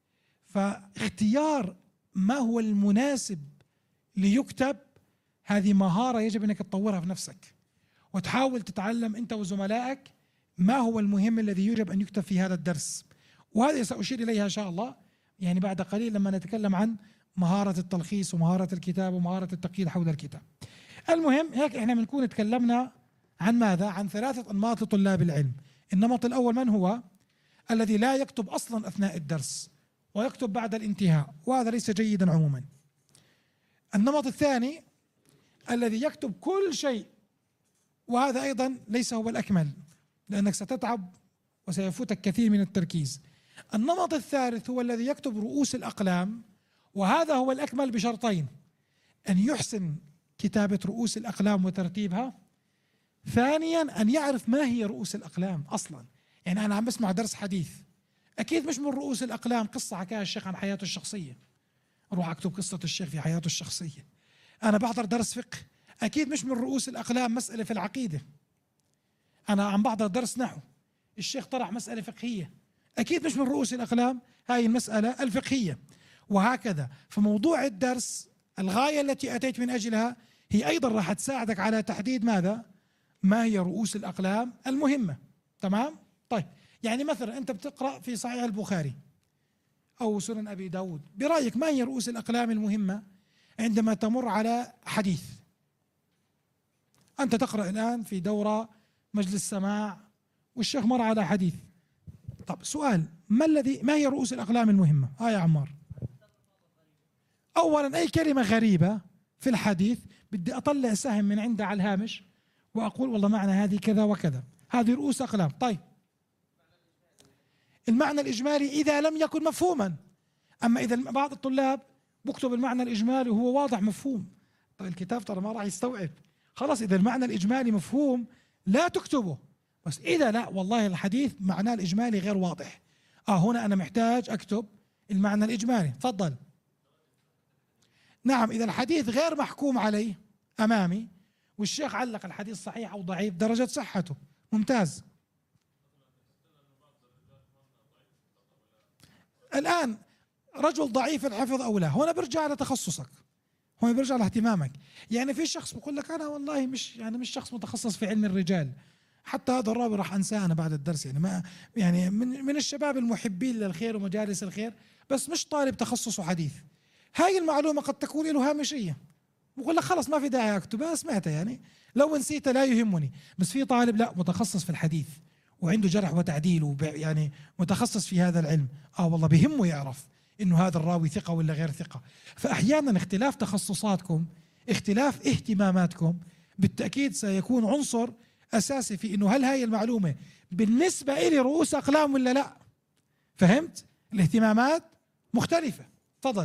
فاختيار ما هو المناسب ليكتب هذه مهارة يجب أنك تطورها في نفسك، وتحاول تتعلم أنت وزملائك ما هو المهم الذي يجب أن يكتب في هذا الدرس. وهذا سأشير إليها إن شاء الله يعني بعد قليل لما نتكلم عن مهارة التلخيص ومهارة الكتاب ومهارة التقييد حول الكتاب. المهم هيك احنا بنكون تكلمنا عن ماذا؟ عن ثلاثة أنماط لطلاب العلم. النمط الأول من هو؟ الذي لا يكتب أصلا أثناء الدرس ويكتب بعد الانتهاء، وهذا ليس جيدا عموما. النمط الثاني الذي يكتب كل شيء، وهذا أيضا ليس هو الأكمل لأنك ستتعب وسيفوتك كثير من التركيز. النمط الثالث هو الذي يكتب رؤوس الأقلام، وهذا هو الأكمل بشرطين: أن يحسن كتابة رؤوس الأقلام وترتيبها، ثانيا أن يعرف ما هي رؤوس الأقلام أصلا. يعني أنا عم بسمع درس حديث، أكيد مش من رؤوس الأقلام قصة حكاها الشيخ عن حياته الشخصية أروح أكتب قصة الشيخ في حياته الشخصية. أنا بحضر درس فقه، أكيد مش من رؤوس الأقلام مسألة في العقيدة. أنا عم بحضر درس نحو، الشيخ طرح مسألة فقهية، أكيد مش من رؤوس الأقلام هاي المسألة الفقهية. وهكذا فموضوع الدرس الغاية التي أتيت من أجلها هي أيضا راح تساعدك على تحديد ماذا؟ ما هي رؤوس الأقلام المهمة. تمام؟ طيب يعني مثلا أنت بتقرأ في صحيح البخاري أو سنن أبي داود، برأيك ما هي رؤوس الأقلام المهمة عندما تمر على حديث؟ أنت تقرأ الآن في دورة مجلس سماع والشيخ مر على حديث، طب سؤال، ما الذي ما هي رؤوس الأقلام المهمة؟ آه يا عمار. أولا أي كلمة غريبة في الحديث بدي أطلع سهم من عندها على الهامش وأقول والله معنى هذه كذا وكذا، هذه رؤوس أقلام. طيب المعنى الإجمالي إذا لم يكن مفهوما، أما إذا بعض الطلاب بكتب المعنى الإجمالي وهو واضح مفهوم، طيب الكتاب ترى ما راح يستوعب، خلاص إذا المعنى الإجمالي مفهوم لا تكتبه. بس إذا لا والله الحديث معناه الإجمالي غير واضح، آه هنا أنا محتاج أكتب المعنى الإجمالي. تفضل. نعم إذا الحديث غير محكوم عليه أمامي والشيخ علق الحديث صحيح أو ضعيف درجة صحته، ممتاز. الآن رجل ضعيف الحفظ أو لا، هنا برجع على تخصصك، هنا برجع على اهتمامك. يعني في شخص بقول لك أنا والله مش يعني مش شخص متخصص في علم الرجال، حتى هذا الراوي راح أنساه أنا بعد الدرس، يعني ما يعني من من الشباب المحبين للخير ومجالس الخير، بس مش طالب تخصصه حديث. هاي المعلومة قد تكون له هامشية، بقول لك خلص ما في داعي أكتبها، سمعتها يعني لو نسيتها لا يهمني. بس في طالب لا متخصص في الحديث وعنده جرح وتعديل يعني متخصص في هذا العلم، اه والله بهمه يعرف انه هذا الراوي ثقة ولا غير ثقة. فأحيانا اختلاف تخصصاتكم، اختلاف اهتماماتكم بالتأكيد سيكون عنصر أساسي في انه هل هاي المعلومة بالنسبة إلي رؤوس أقلام ولا لا. فهمت؟ الاهتمامات مختلفة. تفضل.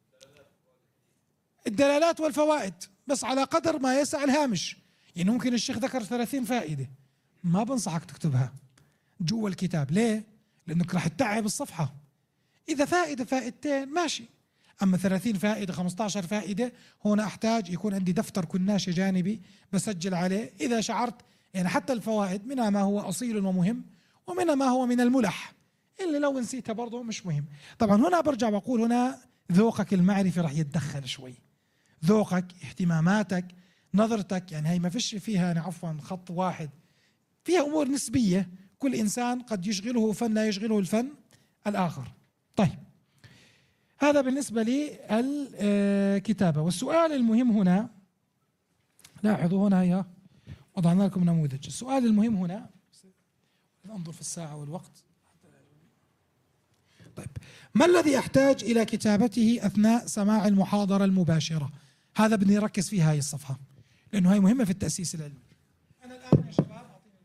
الدلالات والفوائد بس على قدر ما يسع الهامش، يعني ممكن الشيخ ذكر ثلاثين فائدة ما بنصحك تكتبها جوا الكتاب. ليه؟ لأنك راح تتعب الصفحة. إذا فائدة فائدتين ماشي، أما ثلاثين فائدة خمسة عشر فائدة هنا أحتاج يكون عندي دفتر كناشة جانبي بسجل عليه إذا شعرت يعني حتى الفوائد منها ما هو أصيل ومهم ومنها ما هو من الملح اللي لو نسيتها برضه مش مهم. طبعا هنا برجع بقول هنا ذوقك المعرفي راح يتدخل شوي، ذوقك، اهتماماتك، نظرتك، يعني هي ما فيش فيها يعني عفوا خط واحد، فيها أمور نسبية، كل إنسان قد يشغله فن لا يشغله الفن الآخر. طيب هذا بالنسبة للكتابة. والسؤال المهم هنا، لاحظوا هنا هي وضعنا لكم نموذج. السؤال المهم هنا، انظر في الساعة والوقت. طيب ما الذي أحتاج إلى كتابته أثناء سماع المحاضرة المباشرة؟ هذا بدي أركز في هاي الصفحة لأنه هاي مهمة في التأسيس العلمي. أنا الآن يا شباب أعطيني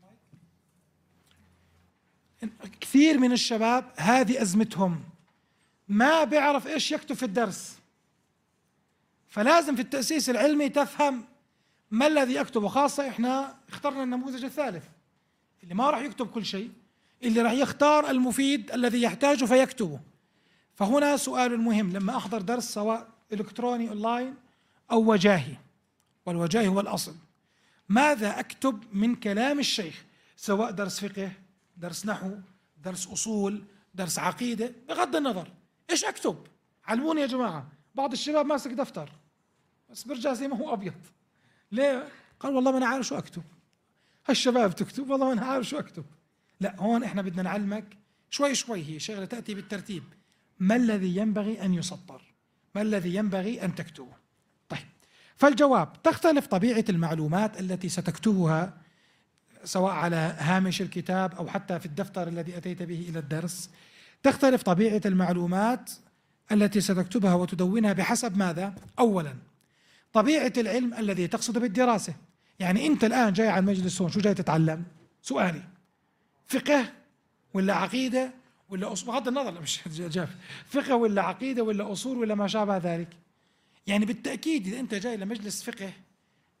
المايك. كثير من الشباب هذه أزمتهم، ما بيعرف إيش يكتب في الدرس، فلازم في التأسيس العلمي تفهم ما الذي أكتبه. خاصة إحنا اخترنا النموذج الثالث اللي ما راح يكتب كل شيء، اللي راح يختار المفيد الذي يحتاجه فيكتبه. فهنا سؤال مهم لما أحضر درس سواء إلكتروني أونلاين أو وجاهي، والوجاهي هو الأصل، ماذا أكتب من كلام الشيخ؟ سواء درس فقه، درس نحو، درس أصول، درس عقيدة، بغض النظر إيش أكتب؟ علموني يا جماعة. بعض الشباب ماسك دفتر بس برجع زي ما هو أبيض. ليه؟ قال والله ما أنا عارف شو أكتب. هالشباب تكتب والله ما أنا عارف شو أكتب. لا، هون إحنا بدنا نعلمك شوي شوي، هي شغلة تأتي بالترتيب. ما الذي ينبغي أن يسطر؟ ما الذي ينبغي أن تكتبه؟ طيب فالجواب، تختلف طبيعة المعلومات التي ستكتبها سواء على هامش الكتاب أو حتى في الدفتر الذي أتيت به إلى الدرس. تختلف طبيعة المعلومات التي ستكتبها وتدونها بحسب ماذا؟ أولا طبيعة العلم الذي تقصد بالدراسة. يعني أنت الآن جاي على المجلس هون شو جاي تتعلم؟ سؤالي فقه ولا عقيدة ولا أصول؟ بغض النظر مش جاف فقه ولا عقيدة ولا أصول ولا ما شابه ذلك. يعني بالتأكيد إذا أنت جاي لمجلس فقه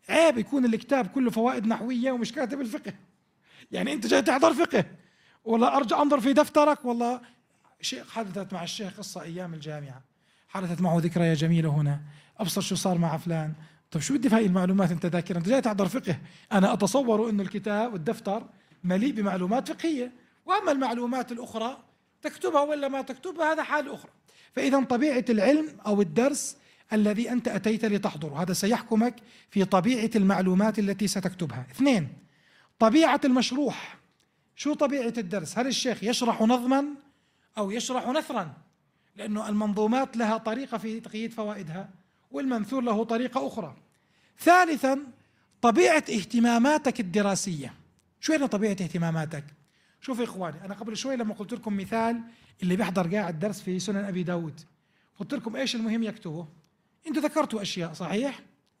عيب يكون الكتاب كله فوائد نحوية ومش كاتب الفقه. يعني أنت جاي تحضر فقه، ولا أرجع أنظر في دفترك. والله شيء حدثت مع الشيخ قصة أيام الجامعة، حدثت معه ذكرى جميلة هنا، أبصر شو صار مع فلان. طيب شو بدي في هاي المعلومات أنت ذاكر؟ أنت جاي تحضر فقه. أنا أتصور أنه الكتاب والدفتر مليء بمعلومات فقهية، وأما المعلومات الأخرى تكتبها ولا ما تكتبها هذا حال أخرى. فإذا طبيعة العلم أو الدرس الذي أنت أتيت لتحضره هذا سيحكمك في طبيعة المعلومات التي ستكتبها. اثنين، طبيعة المشروح. شو طبيعة الدرس؟ هل الشيخ يشرح نظما أو يشرح نثرا؟ لأنه المنظومات لها طريقة في تقييد فوائدها، والمنثور له طريقة أخرى. ثالثا، طبيعة اهتماماتك الدراسية. شو يعني طبيعة اهتماماتك؟ شوفوا يا إخواني، أنا قبل شوي لما قلت لكم مثال اللي بيحضر قاعد درس في سنن أبي داود، قلت لكم إيش المهم يكتبه؟ أنتوا ذكرتوا أشياء صحيح؟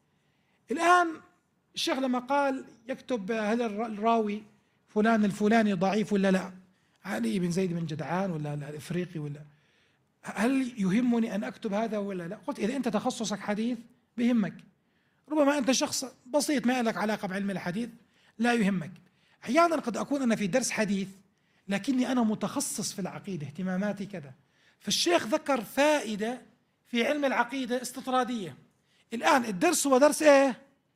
الآن الشيخ لما قال يكتب هل الراوي فلان الفلاني ضعيف ولا لا، علي بن زيد بن جدعان ولا الإفريقي ولا، هل يهمني أن أكتب هذا ولا لا؟ قلت إذا أنت تخصصك حديث بيهمك، ربما أنت شخص بسيط ما لك علاقة بعلم الحديث لا يهمك. أحيانا قد أكون أنا في درس حديث لكني أنا متخصص في العقيدة، اهتماماتي كذا، فالشيخ ذكر فائدة في علم العقيدة استطرادية. الآن الدرس هو درس إيه؟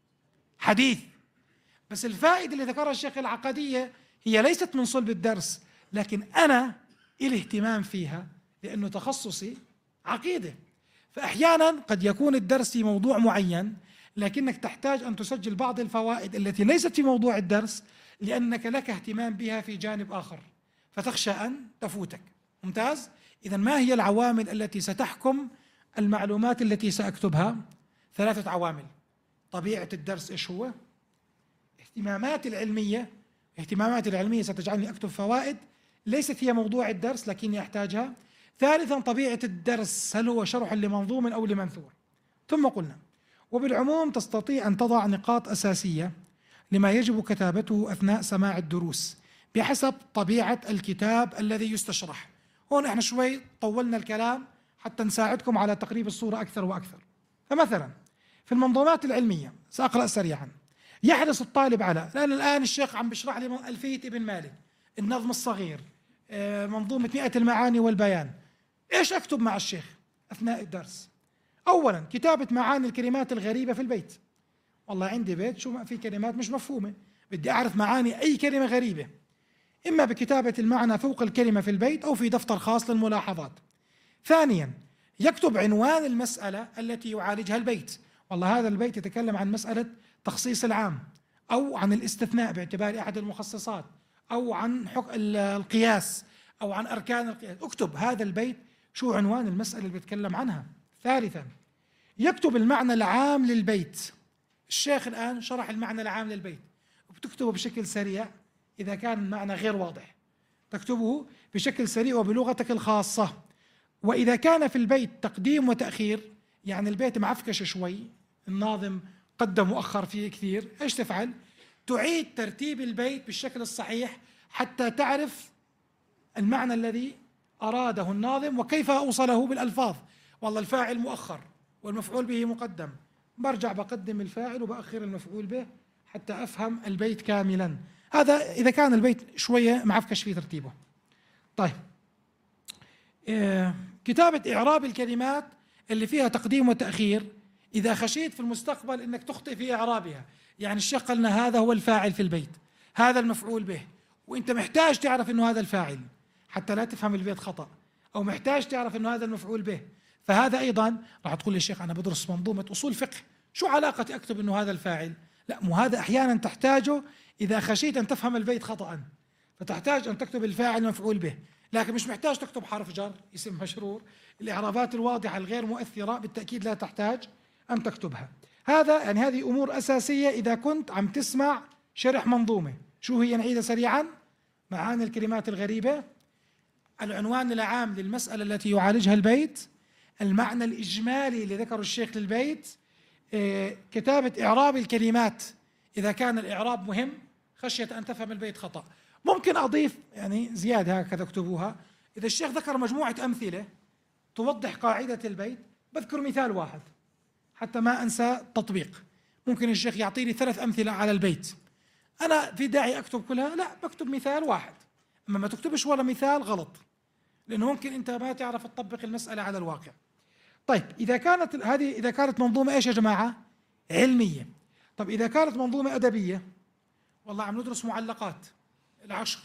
حديث، بس الفائدة اللي ذكرها الشيخ العقدية هي ليست من صلب الدرس، لكن أنا إلي اهتمام فيها لأنه تخصصي عقيدة. فأحيانا قد يكون الدرس في موضوع معين لكنك تحتاج أن تسجل بعض الفوائد التي ليست في موضوع الدرس لأنك لك اهتمام بها في جانب آخر، فتخشى أن تفوتك. ممتاز؟ إذن ما هي العوامل التي ستحكم المعلومات التي سأكتبها؟ ثلاثة عوامل. طبيعة الدرس إيش هو؟ اهتماماتي العلمية، اهتماماتي العلمية ستجعلني أكتب فوائد ليست هي موضوع الدرس لكني أحتاجها. ثالثا، طبيعة الدرس، هل هو شرح لمنظوم أو لمنثور؟ ثم قلنا وبالعموم تستطيع أن تضع نقاط أساسية لما يجب كتابته أثناء سماع الدروس بحسب طبيعة الكتاب الذي يستشرح. هون احنا شوي طولنا الكلام حتى نساعدكم على تقريب الصورة أكثر وأكثر. فمثلا في المنظومات العلمية سأقرأ سريعا. يحرص الطالب على، لأن الآن الشيخ عم بيشرح لي ألفية ابن مالك، النظم الصغير، منظومة مئة المعاني والبيان. إيش أكتب مع الشيخ أثناء الدرس؟ أولا كتابة معاني الكلمات الغريبة في البيت. والله عندي بيت شو في كلمات مش مفهومة، بدي أعرف معاني أي كلمة غريبة، إما بكتابة المعنى فوق الكلمة في البيت أو في دفتر خاص للملاحظات. ثانيا يكتب عنوان المسألة التي يعالجها البيت. والله هذا البيت يتكلم عن مسألة تخصيص العام أو عن الاستثناء باعتبار أحد المخصصات أو عن حق القياس أو عن أركان القياس. اكتب هذا البيت شو عنوان المسألة اللي بيتكلم عنها. ثالثا يكتب المعنى العام للبيت. الشيخ الآن شرح المعنى العام للبيت، وبتكتبه بشكل سريع. إذا كان المعنى غير واضح تكتبه بشكل سريع وبلغتك الخاصة. وإذا كان في البيت تقديم وتأخير، يعني البيت معفكش شوي، الناظم قدم وأخر فيه كثير، إيش تفعل؟ تعيد ترتيب البيت بالشكل الصحيح حتى تعرف المعنى الذي أراده الناظم وكيف أوصله بالألفاظ. والله الفاعل مؤخر والمفعول به مقدم، برجع بقدم الفاعل وبأخر المفعول به حتى أفهم البيت كاملا. هذا إذا كان البيت شوية معفكش في ترتيبه. طيب إيه كتابة إعراب الكلمات اللي فيها تقديم وتأخير إذا خشيت في المستقبل إنك تخطئ في إعرابها. يعني الشيخ قالنا هذا هو الفاعل في البيت، هذا المفعول به، وإنت محتاج تعرف إنه هذا الفاعل حتى لا تفهم البيت خطأ، أو محتاج تعرف إنه هذا المفعول به. فهذا أيضا راح تقول لي الشيخ أنا بدرس منظومة أصول فقه، شو علاقة أكتب إنه هذا الفاعل؟ لا، مو هذا أحيانا تحتاجه إذا خشيت أن تفهم البيت خطأ، فتحتاج أن تكتب الفاعل مفعول به، لكن مش محتاج تكتب حرف جر، اسم مشرور. الإعرابات الواضحة الغير مؤثرة بالتأكيد لا تحتاج أن تكتبها. هذا يعني هذه أمور أساسية إذا كنت عم تسمع شرح منظومة. شو هي؟ نعيدها سريعا. معاني الكلمات الغريبة، العنوان العام للمسألة التي يعالجها البيت، المعنى الإجمالي اللي ذكره الشيخ للبيت، إيه كتابة إعراب الكلمات إذا كان الإعراب مهم خشية أن تفهم البيت خطأ. ممكن أضيف يعني زيادة هكذا اكتبوها. إذا الشيخ ذكر مجموعة أمثلة توضح قاعدة البيت، بذكر مثال واحد حتى ما أنسى التطبيق. ممكن الشيخ يعطيني ثلاث أمثلة على البيت، أنا في داعي أكتب كلها؟ لا، بكتب مثال واحد. أما ما تكتبش ولا مثال غلط، لأنه ممكن أنت ما تعرف تطبق المسألة على الواقع. طيب إذا كانت هذه إذا كانت منظومة إيش يا جماعة؟ علمية. طب إذا كانت منظومة أدبية، والله عم ندرس معلقات العشر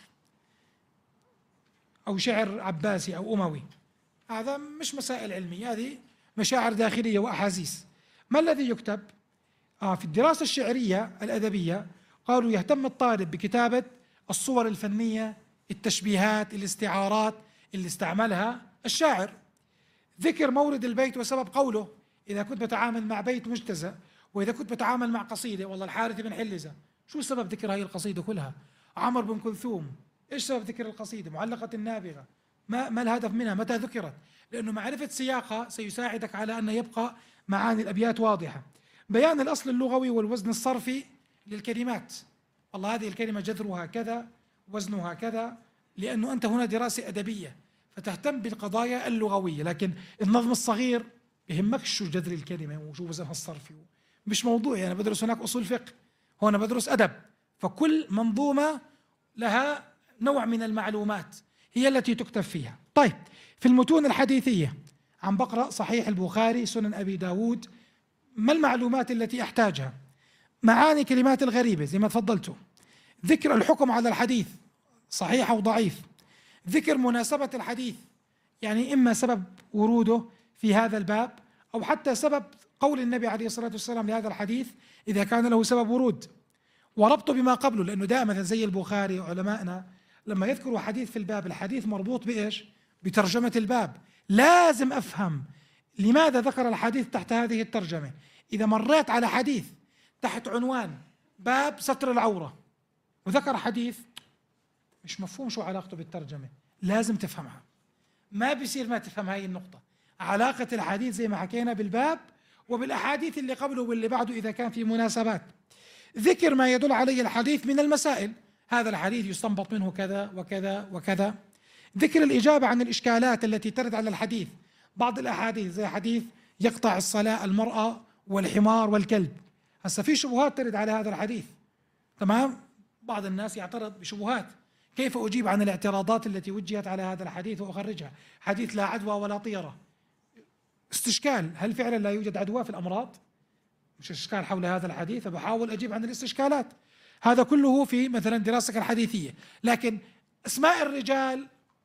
أو شعر عباسي أو أموي، هذا مش مسائل علمية، هذه مشاعر داخلية وأحاسيس. ما الذي يكتب؟ آه في الدراسة الشعرية الأدبية قالوا يهتم الطالب بكتابة الصور الفنية، التشبيهات، الاستعارات اللي استعملها الشاعر، ذكر مورد البيت وسبب قوله. إذا كنت بتعامل مع بيت مجتزأ، وإذا كنت بتعامل مع قصيدة، والله الحارث بن حلزة، شو سبب ذكر هاي القصيدة كلها؟ عمر بن كلثوم، إيش سبب ذكر القصيدة؟ معلقة النابغة، ما ما الهدف منها؟ متى ذكرت؟ لأنه معرفة سياقها سيساعدك على أن يبقى معاني الأبيات واضحة. بيان الأصل اللغوي والوزن الصرفي للكلمات، والله هذه الكلمة جذرها كذا، وزنها كذا، لأنه أنت هنا دراسة أدبية فتهتم بالقضايا اللغوية، لكن النظم الصغير بهمك شو جذر الكلمة وشو وزنها الصرفي، مش موضوعي. أنا بدرس هناك أصول فقه، هنا بدرس أدب، فكل منظومة لها نوع من المعلومات هي التي تكتب فيها. طيب في المتون الحديثية عم بقرأ صحيح البخاري، سنن أبي داود، ما المعلومات التي أحتاجها؟ معاني كلمات الغريبة زي ما تفضلتوا، ذكر الحكم على الحديث صحيح أو ضعيف، ذكر مناسبة الحديث، يعني إما سبب وروده في هذا الباب أو حتى سبب قول النبي عليه الصلاة والسلام لهذا الحديث إذا كان له سبب ورود، وربطه بما قبله، لأنه دائما زي البخاري وعلمائنا لما يذكروا حديث في الباب، الحديث مربوط بإيش؟ بترجمة الباب. لازم أفهم لماذا ذكر الحديث تحت هذه الترجمة. إذا مريت على حديث تحت عنوان باب ستر العورة وذكر حديث مش مفهوم شو علاقته بالترجمة، لازم تفهمها. ما بيصير ما تفهم هاي النقطة. علاقة الحديث زي ما حكينا بالباب وبالأحاديث اللي قبله واللي بعده إذا كان في مناسبات. ذكر ما يدل عليه الحديث من المسائل، هذا الحديث يستنبط منه كذا وكذا وكذا. ذكر الإجابة عن الإشكالات التي ترد على الحديث، بعض الأحاديث زي حديث يقطع الصلاة المرأة والحمار والكلب، هسا في شبهات ترد على هذا الحديث، تمام؟ بعض الناس يعترض بشبهات، كيف أجيب عن الاعتراضات التي وجهت على هذا الحديث وأخرجها؟ حديث لا عدوى ولا طيرة، استشكال، هل فعلا لا يوجد عدوى في الأمراض؟ مش إشكال حول هذا الحديث، فبحاول أجيب عن الاستشكالات. هذا كله في مثلا دراستك الحديثية. لكن أسماء الرجال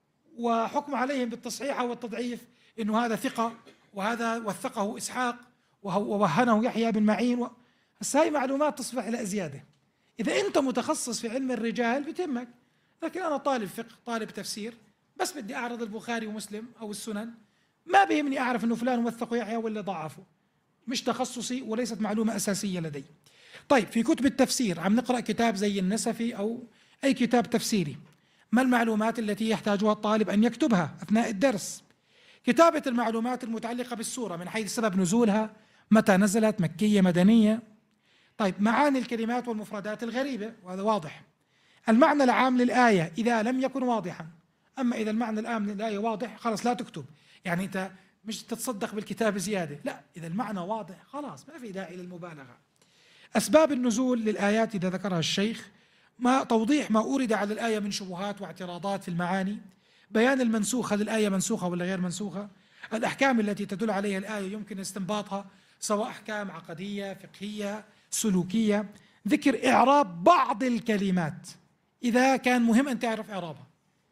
وحكم عليهم بالتصحيح أو التضعيف، إنه هذا ثقة وهذا وثقه إسحاق ووهنه يحيى بن معين و... بس هاي معلومات تصبح إلى زيادة. إذا أنت متخصص في علم الرجال بتهمك، لكن أنا طالب فقه، طالب تفسير، بس بدي أعرض البخاري ومسلم أو السنن، ما بيهمني أعرف إنه فلان وثقه يحيى ولا ضعفه، مش تخصصي وليست معلومة أساسية لدي. طيب في كتب التفسير عم نقرأ كتاب زي النسفي أو أي كتاب تفسيري، ما المعلومات التي يحتاجها الطالب أن يكتبها أثناء الدرس؟ كتابة المعلومات المتعلقة بالسورة من حيث سبب نزولها، متى نزلت، مكية مدنية. طيب معاني الكلمات والمفردات الغريبة، وهذا واضح. المعنى العام للآية إذا لم يكن واضحا، أما إذا المعنى العام للآية واضح خلاص لا تكتب، يعني أنت مش تتصدق بالكتاب زيادة، لا، إذا المعنى واضح خلاص ما في داعي للمبالغة. أسباب النزول للآيات إذا ذكرها الشيخ، ما توضيح ما أورد على الآية من شبهات واعتراضات في المعاني، بيان المنسوخ، هل الآية منسوخة ولا غير منسوخة، الأحكام التي تدل عليها الآية يمكن استنباطها سواء أحكام عقدية فقهية سلوكية، ذكر إعراب بعض الكلمات إذا كان مهم أن تعرف إعرابها،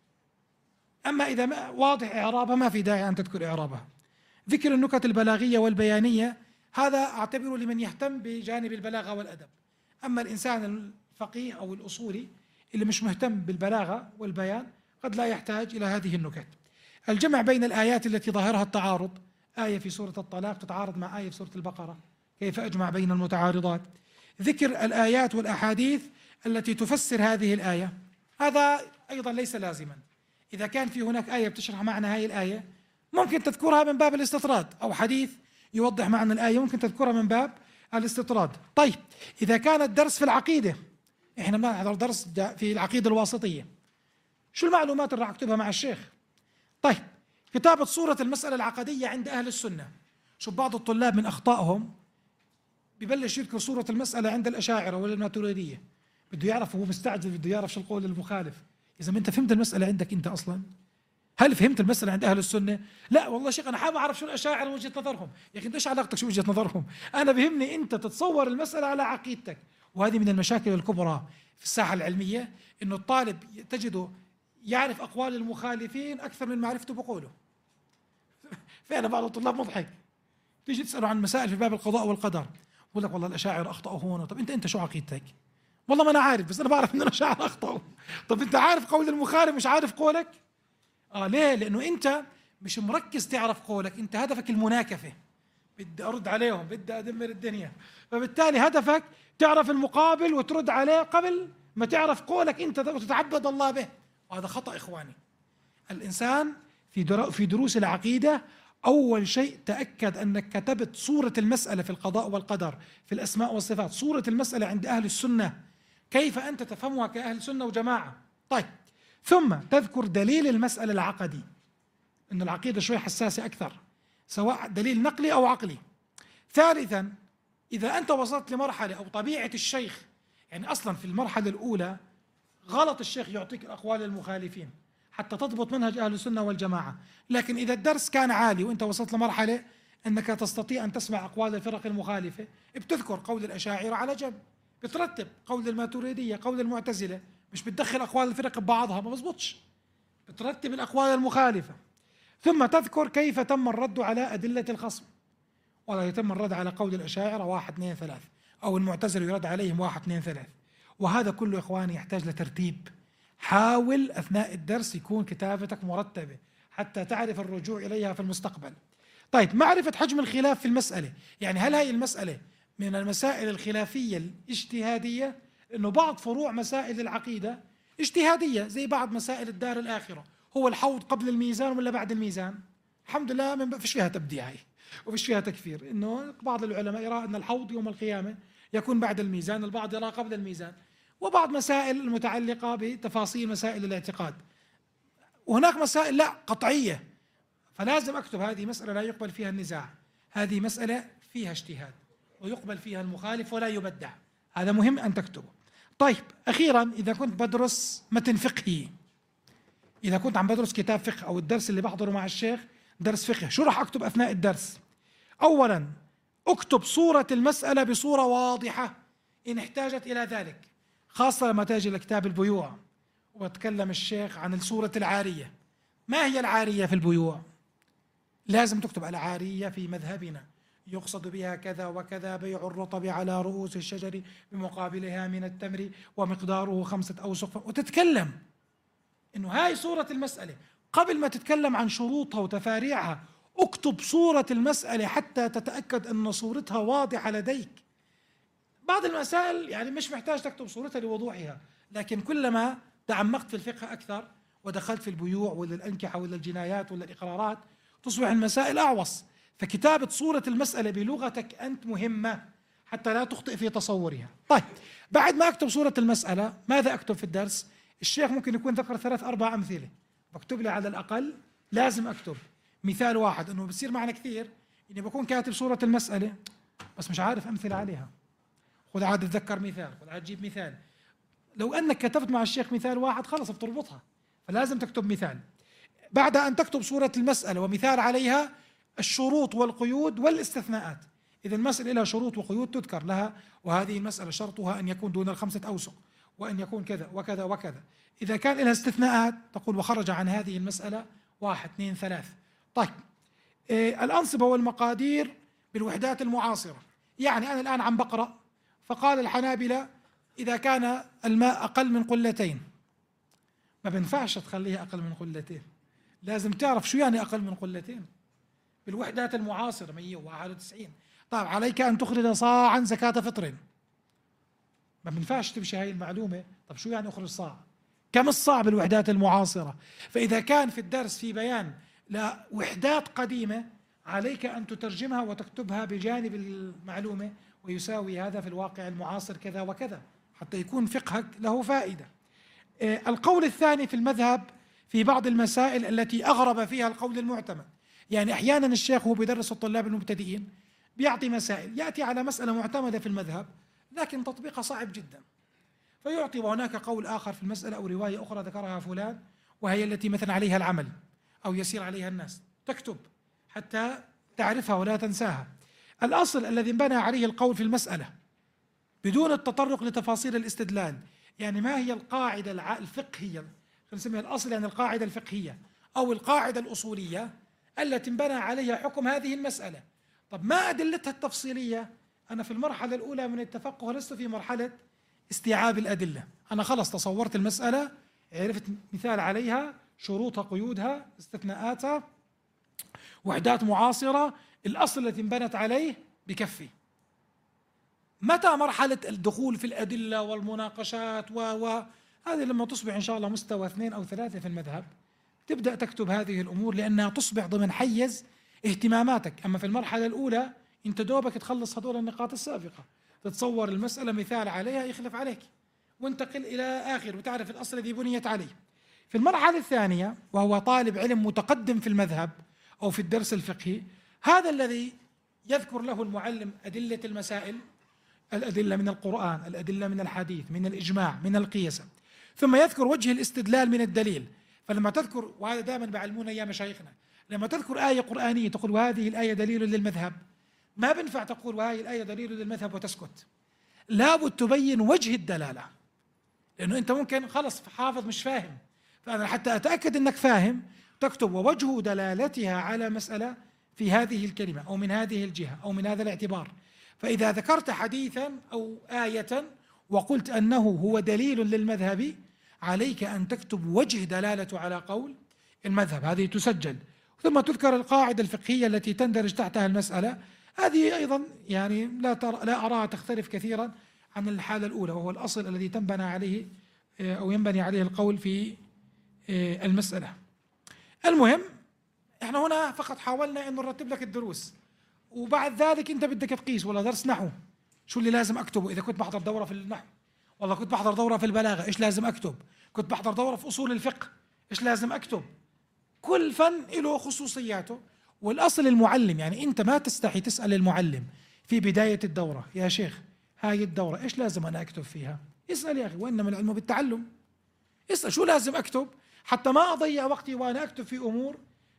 أما إذا ما واضح إعرابها ما في داعي أن تذكر إعرابها. ذكر النكت البلاغية والبيانية، هذا أعتبره لمن يهتم بجانب البلاغة والأدب، أما الإنسان الفقيه أو الأصولي اللي مش مهتم بالبلاغة والبيان قد لا يحتاج إلى هذه النكت. الجمع بين الآيات التي ظاهرها التعارض، آية في سورة الطلاق تتعارض مع آية في سورة البقرة، كيف أجمع بين المتعارضات. ذكر الآيات والأحاديث التي تفسر هذه الآية، هذا أيضا ليس لازما. إذا كان في هناك آية بتشرح معنى هذه الآية ممكن تذكرها من باب الاستطراد، أو حديث يوضح معنى الآية ممكن تذكرها من باب الاستطراد. طيب إذا كان الدرس في العقيدة، إحنا بنحضر درس في العقيدة الواسطية، شو المعلومات اللي راح أكتبها مع الشيخ؟ طيب كتابة صورة المسألة العقدية عند أهل السنة. شوف بعض الطلاب من أخطائهم ببلش يذكر صورة المسألة عند الأشاعرة ولا الماتريدية، بده يعرف، هو مستعجل بده يعرف شو القول المخالف. إذا ما أنت فهمت المسألة عندك أنت أصلا، هل فهمت المسألة عند أهل السنة؟ لا والله شيخ أنا حابب أعرف شو الأشاعرة وجهة نظرهم. يا أخي أنت إيش علاقتك شو وجهة نظرهم؟ أنا بهمني أنت تتصور المسألة على عقيدتك. وهذه من المشاكل الكبرى في الساحة العلمية، إنه الطالب تجده يعرف أقوال المخالفين أكثر من معرفته بقوله. فعلا بعض الطلاب مضحك، تيجي تسأله عن مسائل في باب القضاء والقدر، بقول لك والله الأشاعرة أخطأوا هون. طب أنت أنت شو عقيدتك؟ والله ما أنا عارف، بس أنا بعرف إن الأشاعرة أخطأوا. طب أنت عارف قول المخالف مش عارف قولك؟ آه ليه؟ لأنه أنت مش مركز تعرف قولك، أنت هدفك المناكفة، بدي أرد عليهم، بدي أدمر الدنيا. فبالتالي هدفك تعرف المقابل وترد عليه قبل ما تعرف قولك أنت وتتعبد الله به. وهذا خطأ إخواني. الإنسان في في دروس العقيدة أول شيء تأكد أنك كتبت صورة المسألة في القضاء والقدر في الأسماء والصفات، صورة المسألة عند أهل السنة كيف أنت تفهمها كأهل سنة وجماعة. طيب، ثم تذكر دليل المسألة العقدي، أن العقيدة شوي حساسة أكثر، سواء دليل نقلي أو عقلي. ثالثا، إذا أنت وصلت لمرحلة أو طبيعة الشيخ، يعني أصلا في المرحلة الأولى غلط الشيخ يعطيك الأقوال المخالفين حتى تضبط منهج أهل السنة والجماعة. لكن إذا الدرس كان عالي وأنت وصلت لمرحلة أنك تستطيع أن تسمع أقوال الفرق المخالفة، بتذكر قول الأشاعرة على جنب، بترتب قول الماتريدية، قول المعتزلة، مش بتدخل أقوال الفرق ببعضها، ما بزبطش، بترتب الأقوال المخالفة. ثم تذكر كيف تم الرد على أدلة الخصم، ولا يتم الرد على قول الأشاعرة واحد اثنين ثلاث، أو المعتزلة يرد عليهم واحد اثنين ثلاث. وهذا كله إخواني يحتاج لترتيب. حاول أثناء الدرس يكون كتابتك مرتبة حتى تعرف الرجوع إليها في المستقبل. طيب، معرفة حجم الخلاف في المسألة، يعني هل هذه المسألة من المسائل الخلافية الاجتهادية؟ إنه بعض فروع مسائل العقيدة اجتهادية، زي بعض مسائل الدار الآخرة، هو الحوض قبل الميزان ولا بعد الميزان؟ الحمد لله ما فيش فيها تبديع وفيش فيها تكفير. إنه بعض العلماء يرى أن الحوض يوم القيامة يكون بعد الميزان، البعض يرى قبل الميزان، وبعض مسائل المتعلقة بتفاصيل مسائل الاعتقاد. وهناك مسائل لا قطعية، فلازم أكتب هذه مسألة لا يقبل فيها النزاع، هذه مسألة فيها اجتهاد ويقبل فيها المخالف ولا يبدع. هذا مهم أن تكتبه. طيب، أخيرا، إذا كنت بدرس متن فقهي، إذا كنت عم بدرس كتاب فقه أو الدرس اللي بحضره مع الشيخ درس فقه، شو راح أكتب أثناء الدرس؟ أولا، أكتب صورة المسألة بصورة واضحة إن احتاجت إلى ذلك، خاصة لما تجي لكتاب البيوع وتكلم الشيخ عن الصورة العارية. ما هي العارية في البيوع؟ لازم تكتب العارية في مذهبنا يقصد بها كذا وكذا، بيع الرطب على رؤوس الشجر بمقابلها من التمر ومقداره خمسة أوسق، وتتكلم إنه هاي صورة المسألة. قبل ما تتكلم عن شروطها وتفاريعها اكتب صورة المسألة حتى تتأكد أن صورتها واضحة لديك. بعض المسائل يعني مش محتاج تكتب صورتها لوضوحها، لكن كلما تعمقت في الفقه أكثر ودخلت في البيوع ولا الأنكحة ولا الجنايات ولا الإقرارات تصبح المسائل أعوص. فكتابة صورة المسألة بلغتك أنت مهمة حتى لا تخطئ في تصورها. طيب، بعد ما أكتب صورة المسألة ماذا أكتب في الدرس؟ الشيخ ممكن يكون ذكر ثلاث أربع أمثلة، بكتب لي على الأقل لازم أكتب مثال واحد، إنه بصير معنا كثير إني بكون كاتب صورة المسألة بس مش عارف أمثلة عليها. خذ عاد تذكر مثال، خذ عاد تجيب مثال. لو أنك كتبت مع الشيخ مثال واحد خلص بتربطها، فلازم تكتب مثال. بعد أن تكتب صورة المسألة ومثال عليها، الشروط والقيود والاستثناءات. إذا المسألة لها شروط وقيود تذكر لها، وهذه المسألة شرطها أن يكون دون الخمسة أوسق، وأن يكون كذا وكذا وكذا. إذا كان لها استثناءات تقول وخرج عن هذه المسألة واحد اثنين ثلاث. طيب، إيه الأنصبة والمقادير بالوحدات المعاصرة؟ يعني أنا الآن عم بقرأ فقال الحنابلة إذا كان الماء أقل من قلتين، ما بنفعش تخليها أقل من قلتين، لازم تعرف شو يعني أقل من قلتين بالوحدات المعاصرة مئة وواحد وتسعين. طيب، عليك أن تخرج صاعا زكاة فطر، ما بنفعش تمشي هاي المعلومة. طب شو يعني أخرج صاع؟ كم الصاع بالوحدات المعاصرة؟ فإذا كان في الدرس في بيان لوحدات قديمة عليك أن تترجمها وتكتبها بجانب المعلومة، ويساوي هذا في الواقع المعاصر كذا وكذا، حتى يكون فقهك له فائدة. القول الثاني في المذهب في بعض المسائل التي أغرب فيها القول المعتمد، يعني أحيانا الشيخ هو بيدرس الطلاب المبتدئين بيعطي مسائل، يأتي على مسألة معتمدة في المذهب لكن تطبيقها صعب جدا، فيعطي وهناك قول آخر في المسألة أو رواية أخرى ذكرها فلان وهي التي مثلا عليها العمل أو يسير عليها الناس، تكتب حتى تعرفها ولا تنساها. الأصل الذي انبنى عليه القول في المسألة بدون التطرق لتفاصيل الاستدلال، يعني ما هي القاعدة الفقهية، نسميها الأصل يعني القاعدة الفقهية أو القاعدة الأصولية التي انبنى عليها حكم هذه المسألة. طب ما أدلتها التفصيلية؟ أنا في المرحلة الأولى من التفقه لست في مرحلة استيعاب الأدلة، أنا خلص تصورت المسألة، عرفت مثال عليها، شروطها، قيودها، استثناءاتها، وحدات معاصرة، الأصل الذي انبنت عليه بكفي. متى مرحلة الدخول في الأدلة والمناقشات و و هذه لما تصبح إن شاء الله مستوى اثنين أو ثلاثة في المذهب تبدأ تكتب هذه الأمور لأنها تصبح ضمن حيز اهتماماتك. أما في المرحلة الأولى أنت دوبك تخلص هذول النقاط السابقة، تتصور المسألة مثال عليها يخلف عليك وانتقل إلى آخر وتعرف الأصل الذي بنيت عليه. في المرحلة الثانية وهو طالب علم متقدم في المذهب أو في الدرس الفقهي، هذا الذي يذكر له المعلم أدلة المسائل، الأدلة من القرآن، الأدلة من الحديث، من الإجماع، من القياس، ثم يذكر وجه الاستدلال من الدليل. فلما تذكر، وهذا دائما بعلمونا يا مشايخنا، لما تذكر آية قرآنية تقول وهذه الآية دليل للمذهب، ما بنفع تقول وهذه الآية دليل للمذهب وتسكت، لابد تبين وجه الدلالة، لأنه أنت ممكن خلص حافظ مش فاهم، فأنا حتى أتأكد أنك فاهم تكتب ووجه دلالتها على مسألة في هذه الكلمة أو من هذه الجهة أو من هذا الاعتبار. فإذا ذكرت حديثا أو آية وقلت أنه هو دليل للمذهب، عليك أن تكتب وجه دلالته على قول المذهب، هذه تسجل، ثم تذكر القاعدة الفقهية التي تندرج تحتها المسألة. هذه أيضا يعني لا ترى لا أراها تختلف كثيرا عن الحالة الأولى، وهو الأصل الذي تنبنى عليه أو ينبني عليه القول في المسألة. المهم احنا هنا فقط حاولنا أن نرتب لك الدروس، وبعد ذلك أنت بدك تقيس. والله درس نحو، شو اللي لازم أكتبه؟ إذا كنت بحضر دورة في النحو، والله كنت بحضر دورة في البلاغة، إيش لازم أكتب؟ كنت بحضر دورة في أصول الفقه، إيش لازم أكتب؟ كل فن له خصوصياته. والأصل المعلم، يعني أنت ما تستحي تسأل المعلم في بداية الدورة يا شيخ هاي الدورة إيش لازم أنا أكتب فيها؟ اسأل يا أخي، وإنما العلم بالتعلم. اسأل شو لازم أكتب حتى ما أضيع وقتي وأنا أكتب في أمور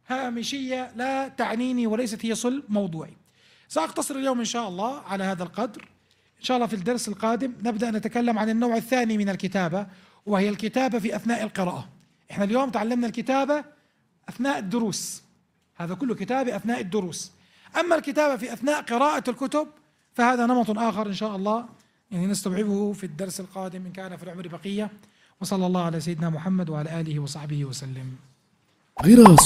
هامشية لا تعنيني وليست هي صلب موضوعي. سأقتصر اليوم إن شاء الله على هذا القدر. إن شاء الله في الدرس القادم نبدأ نتكلم عن النوع الثاني من الكتابة، وهي الكتابة في أثناء القراءة. إحنا اليوم تعلمنا الكتابة أثناء الدروس، هذا كله كتابة أثناء الدروس. أما الكتابة في أثناء قراءة الكتب فهذا نمط آخر إن شاء الله يعني نستوعبه في الدرس القادم إن كان في العمر بقية. وصلى الله على سيدنا محمد وعلى آله وصحبه وسلم. غراس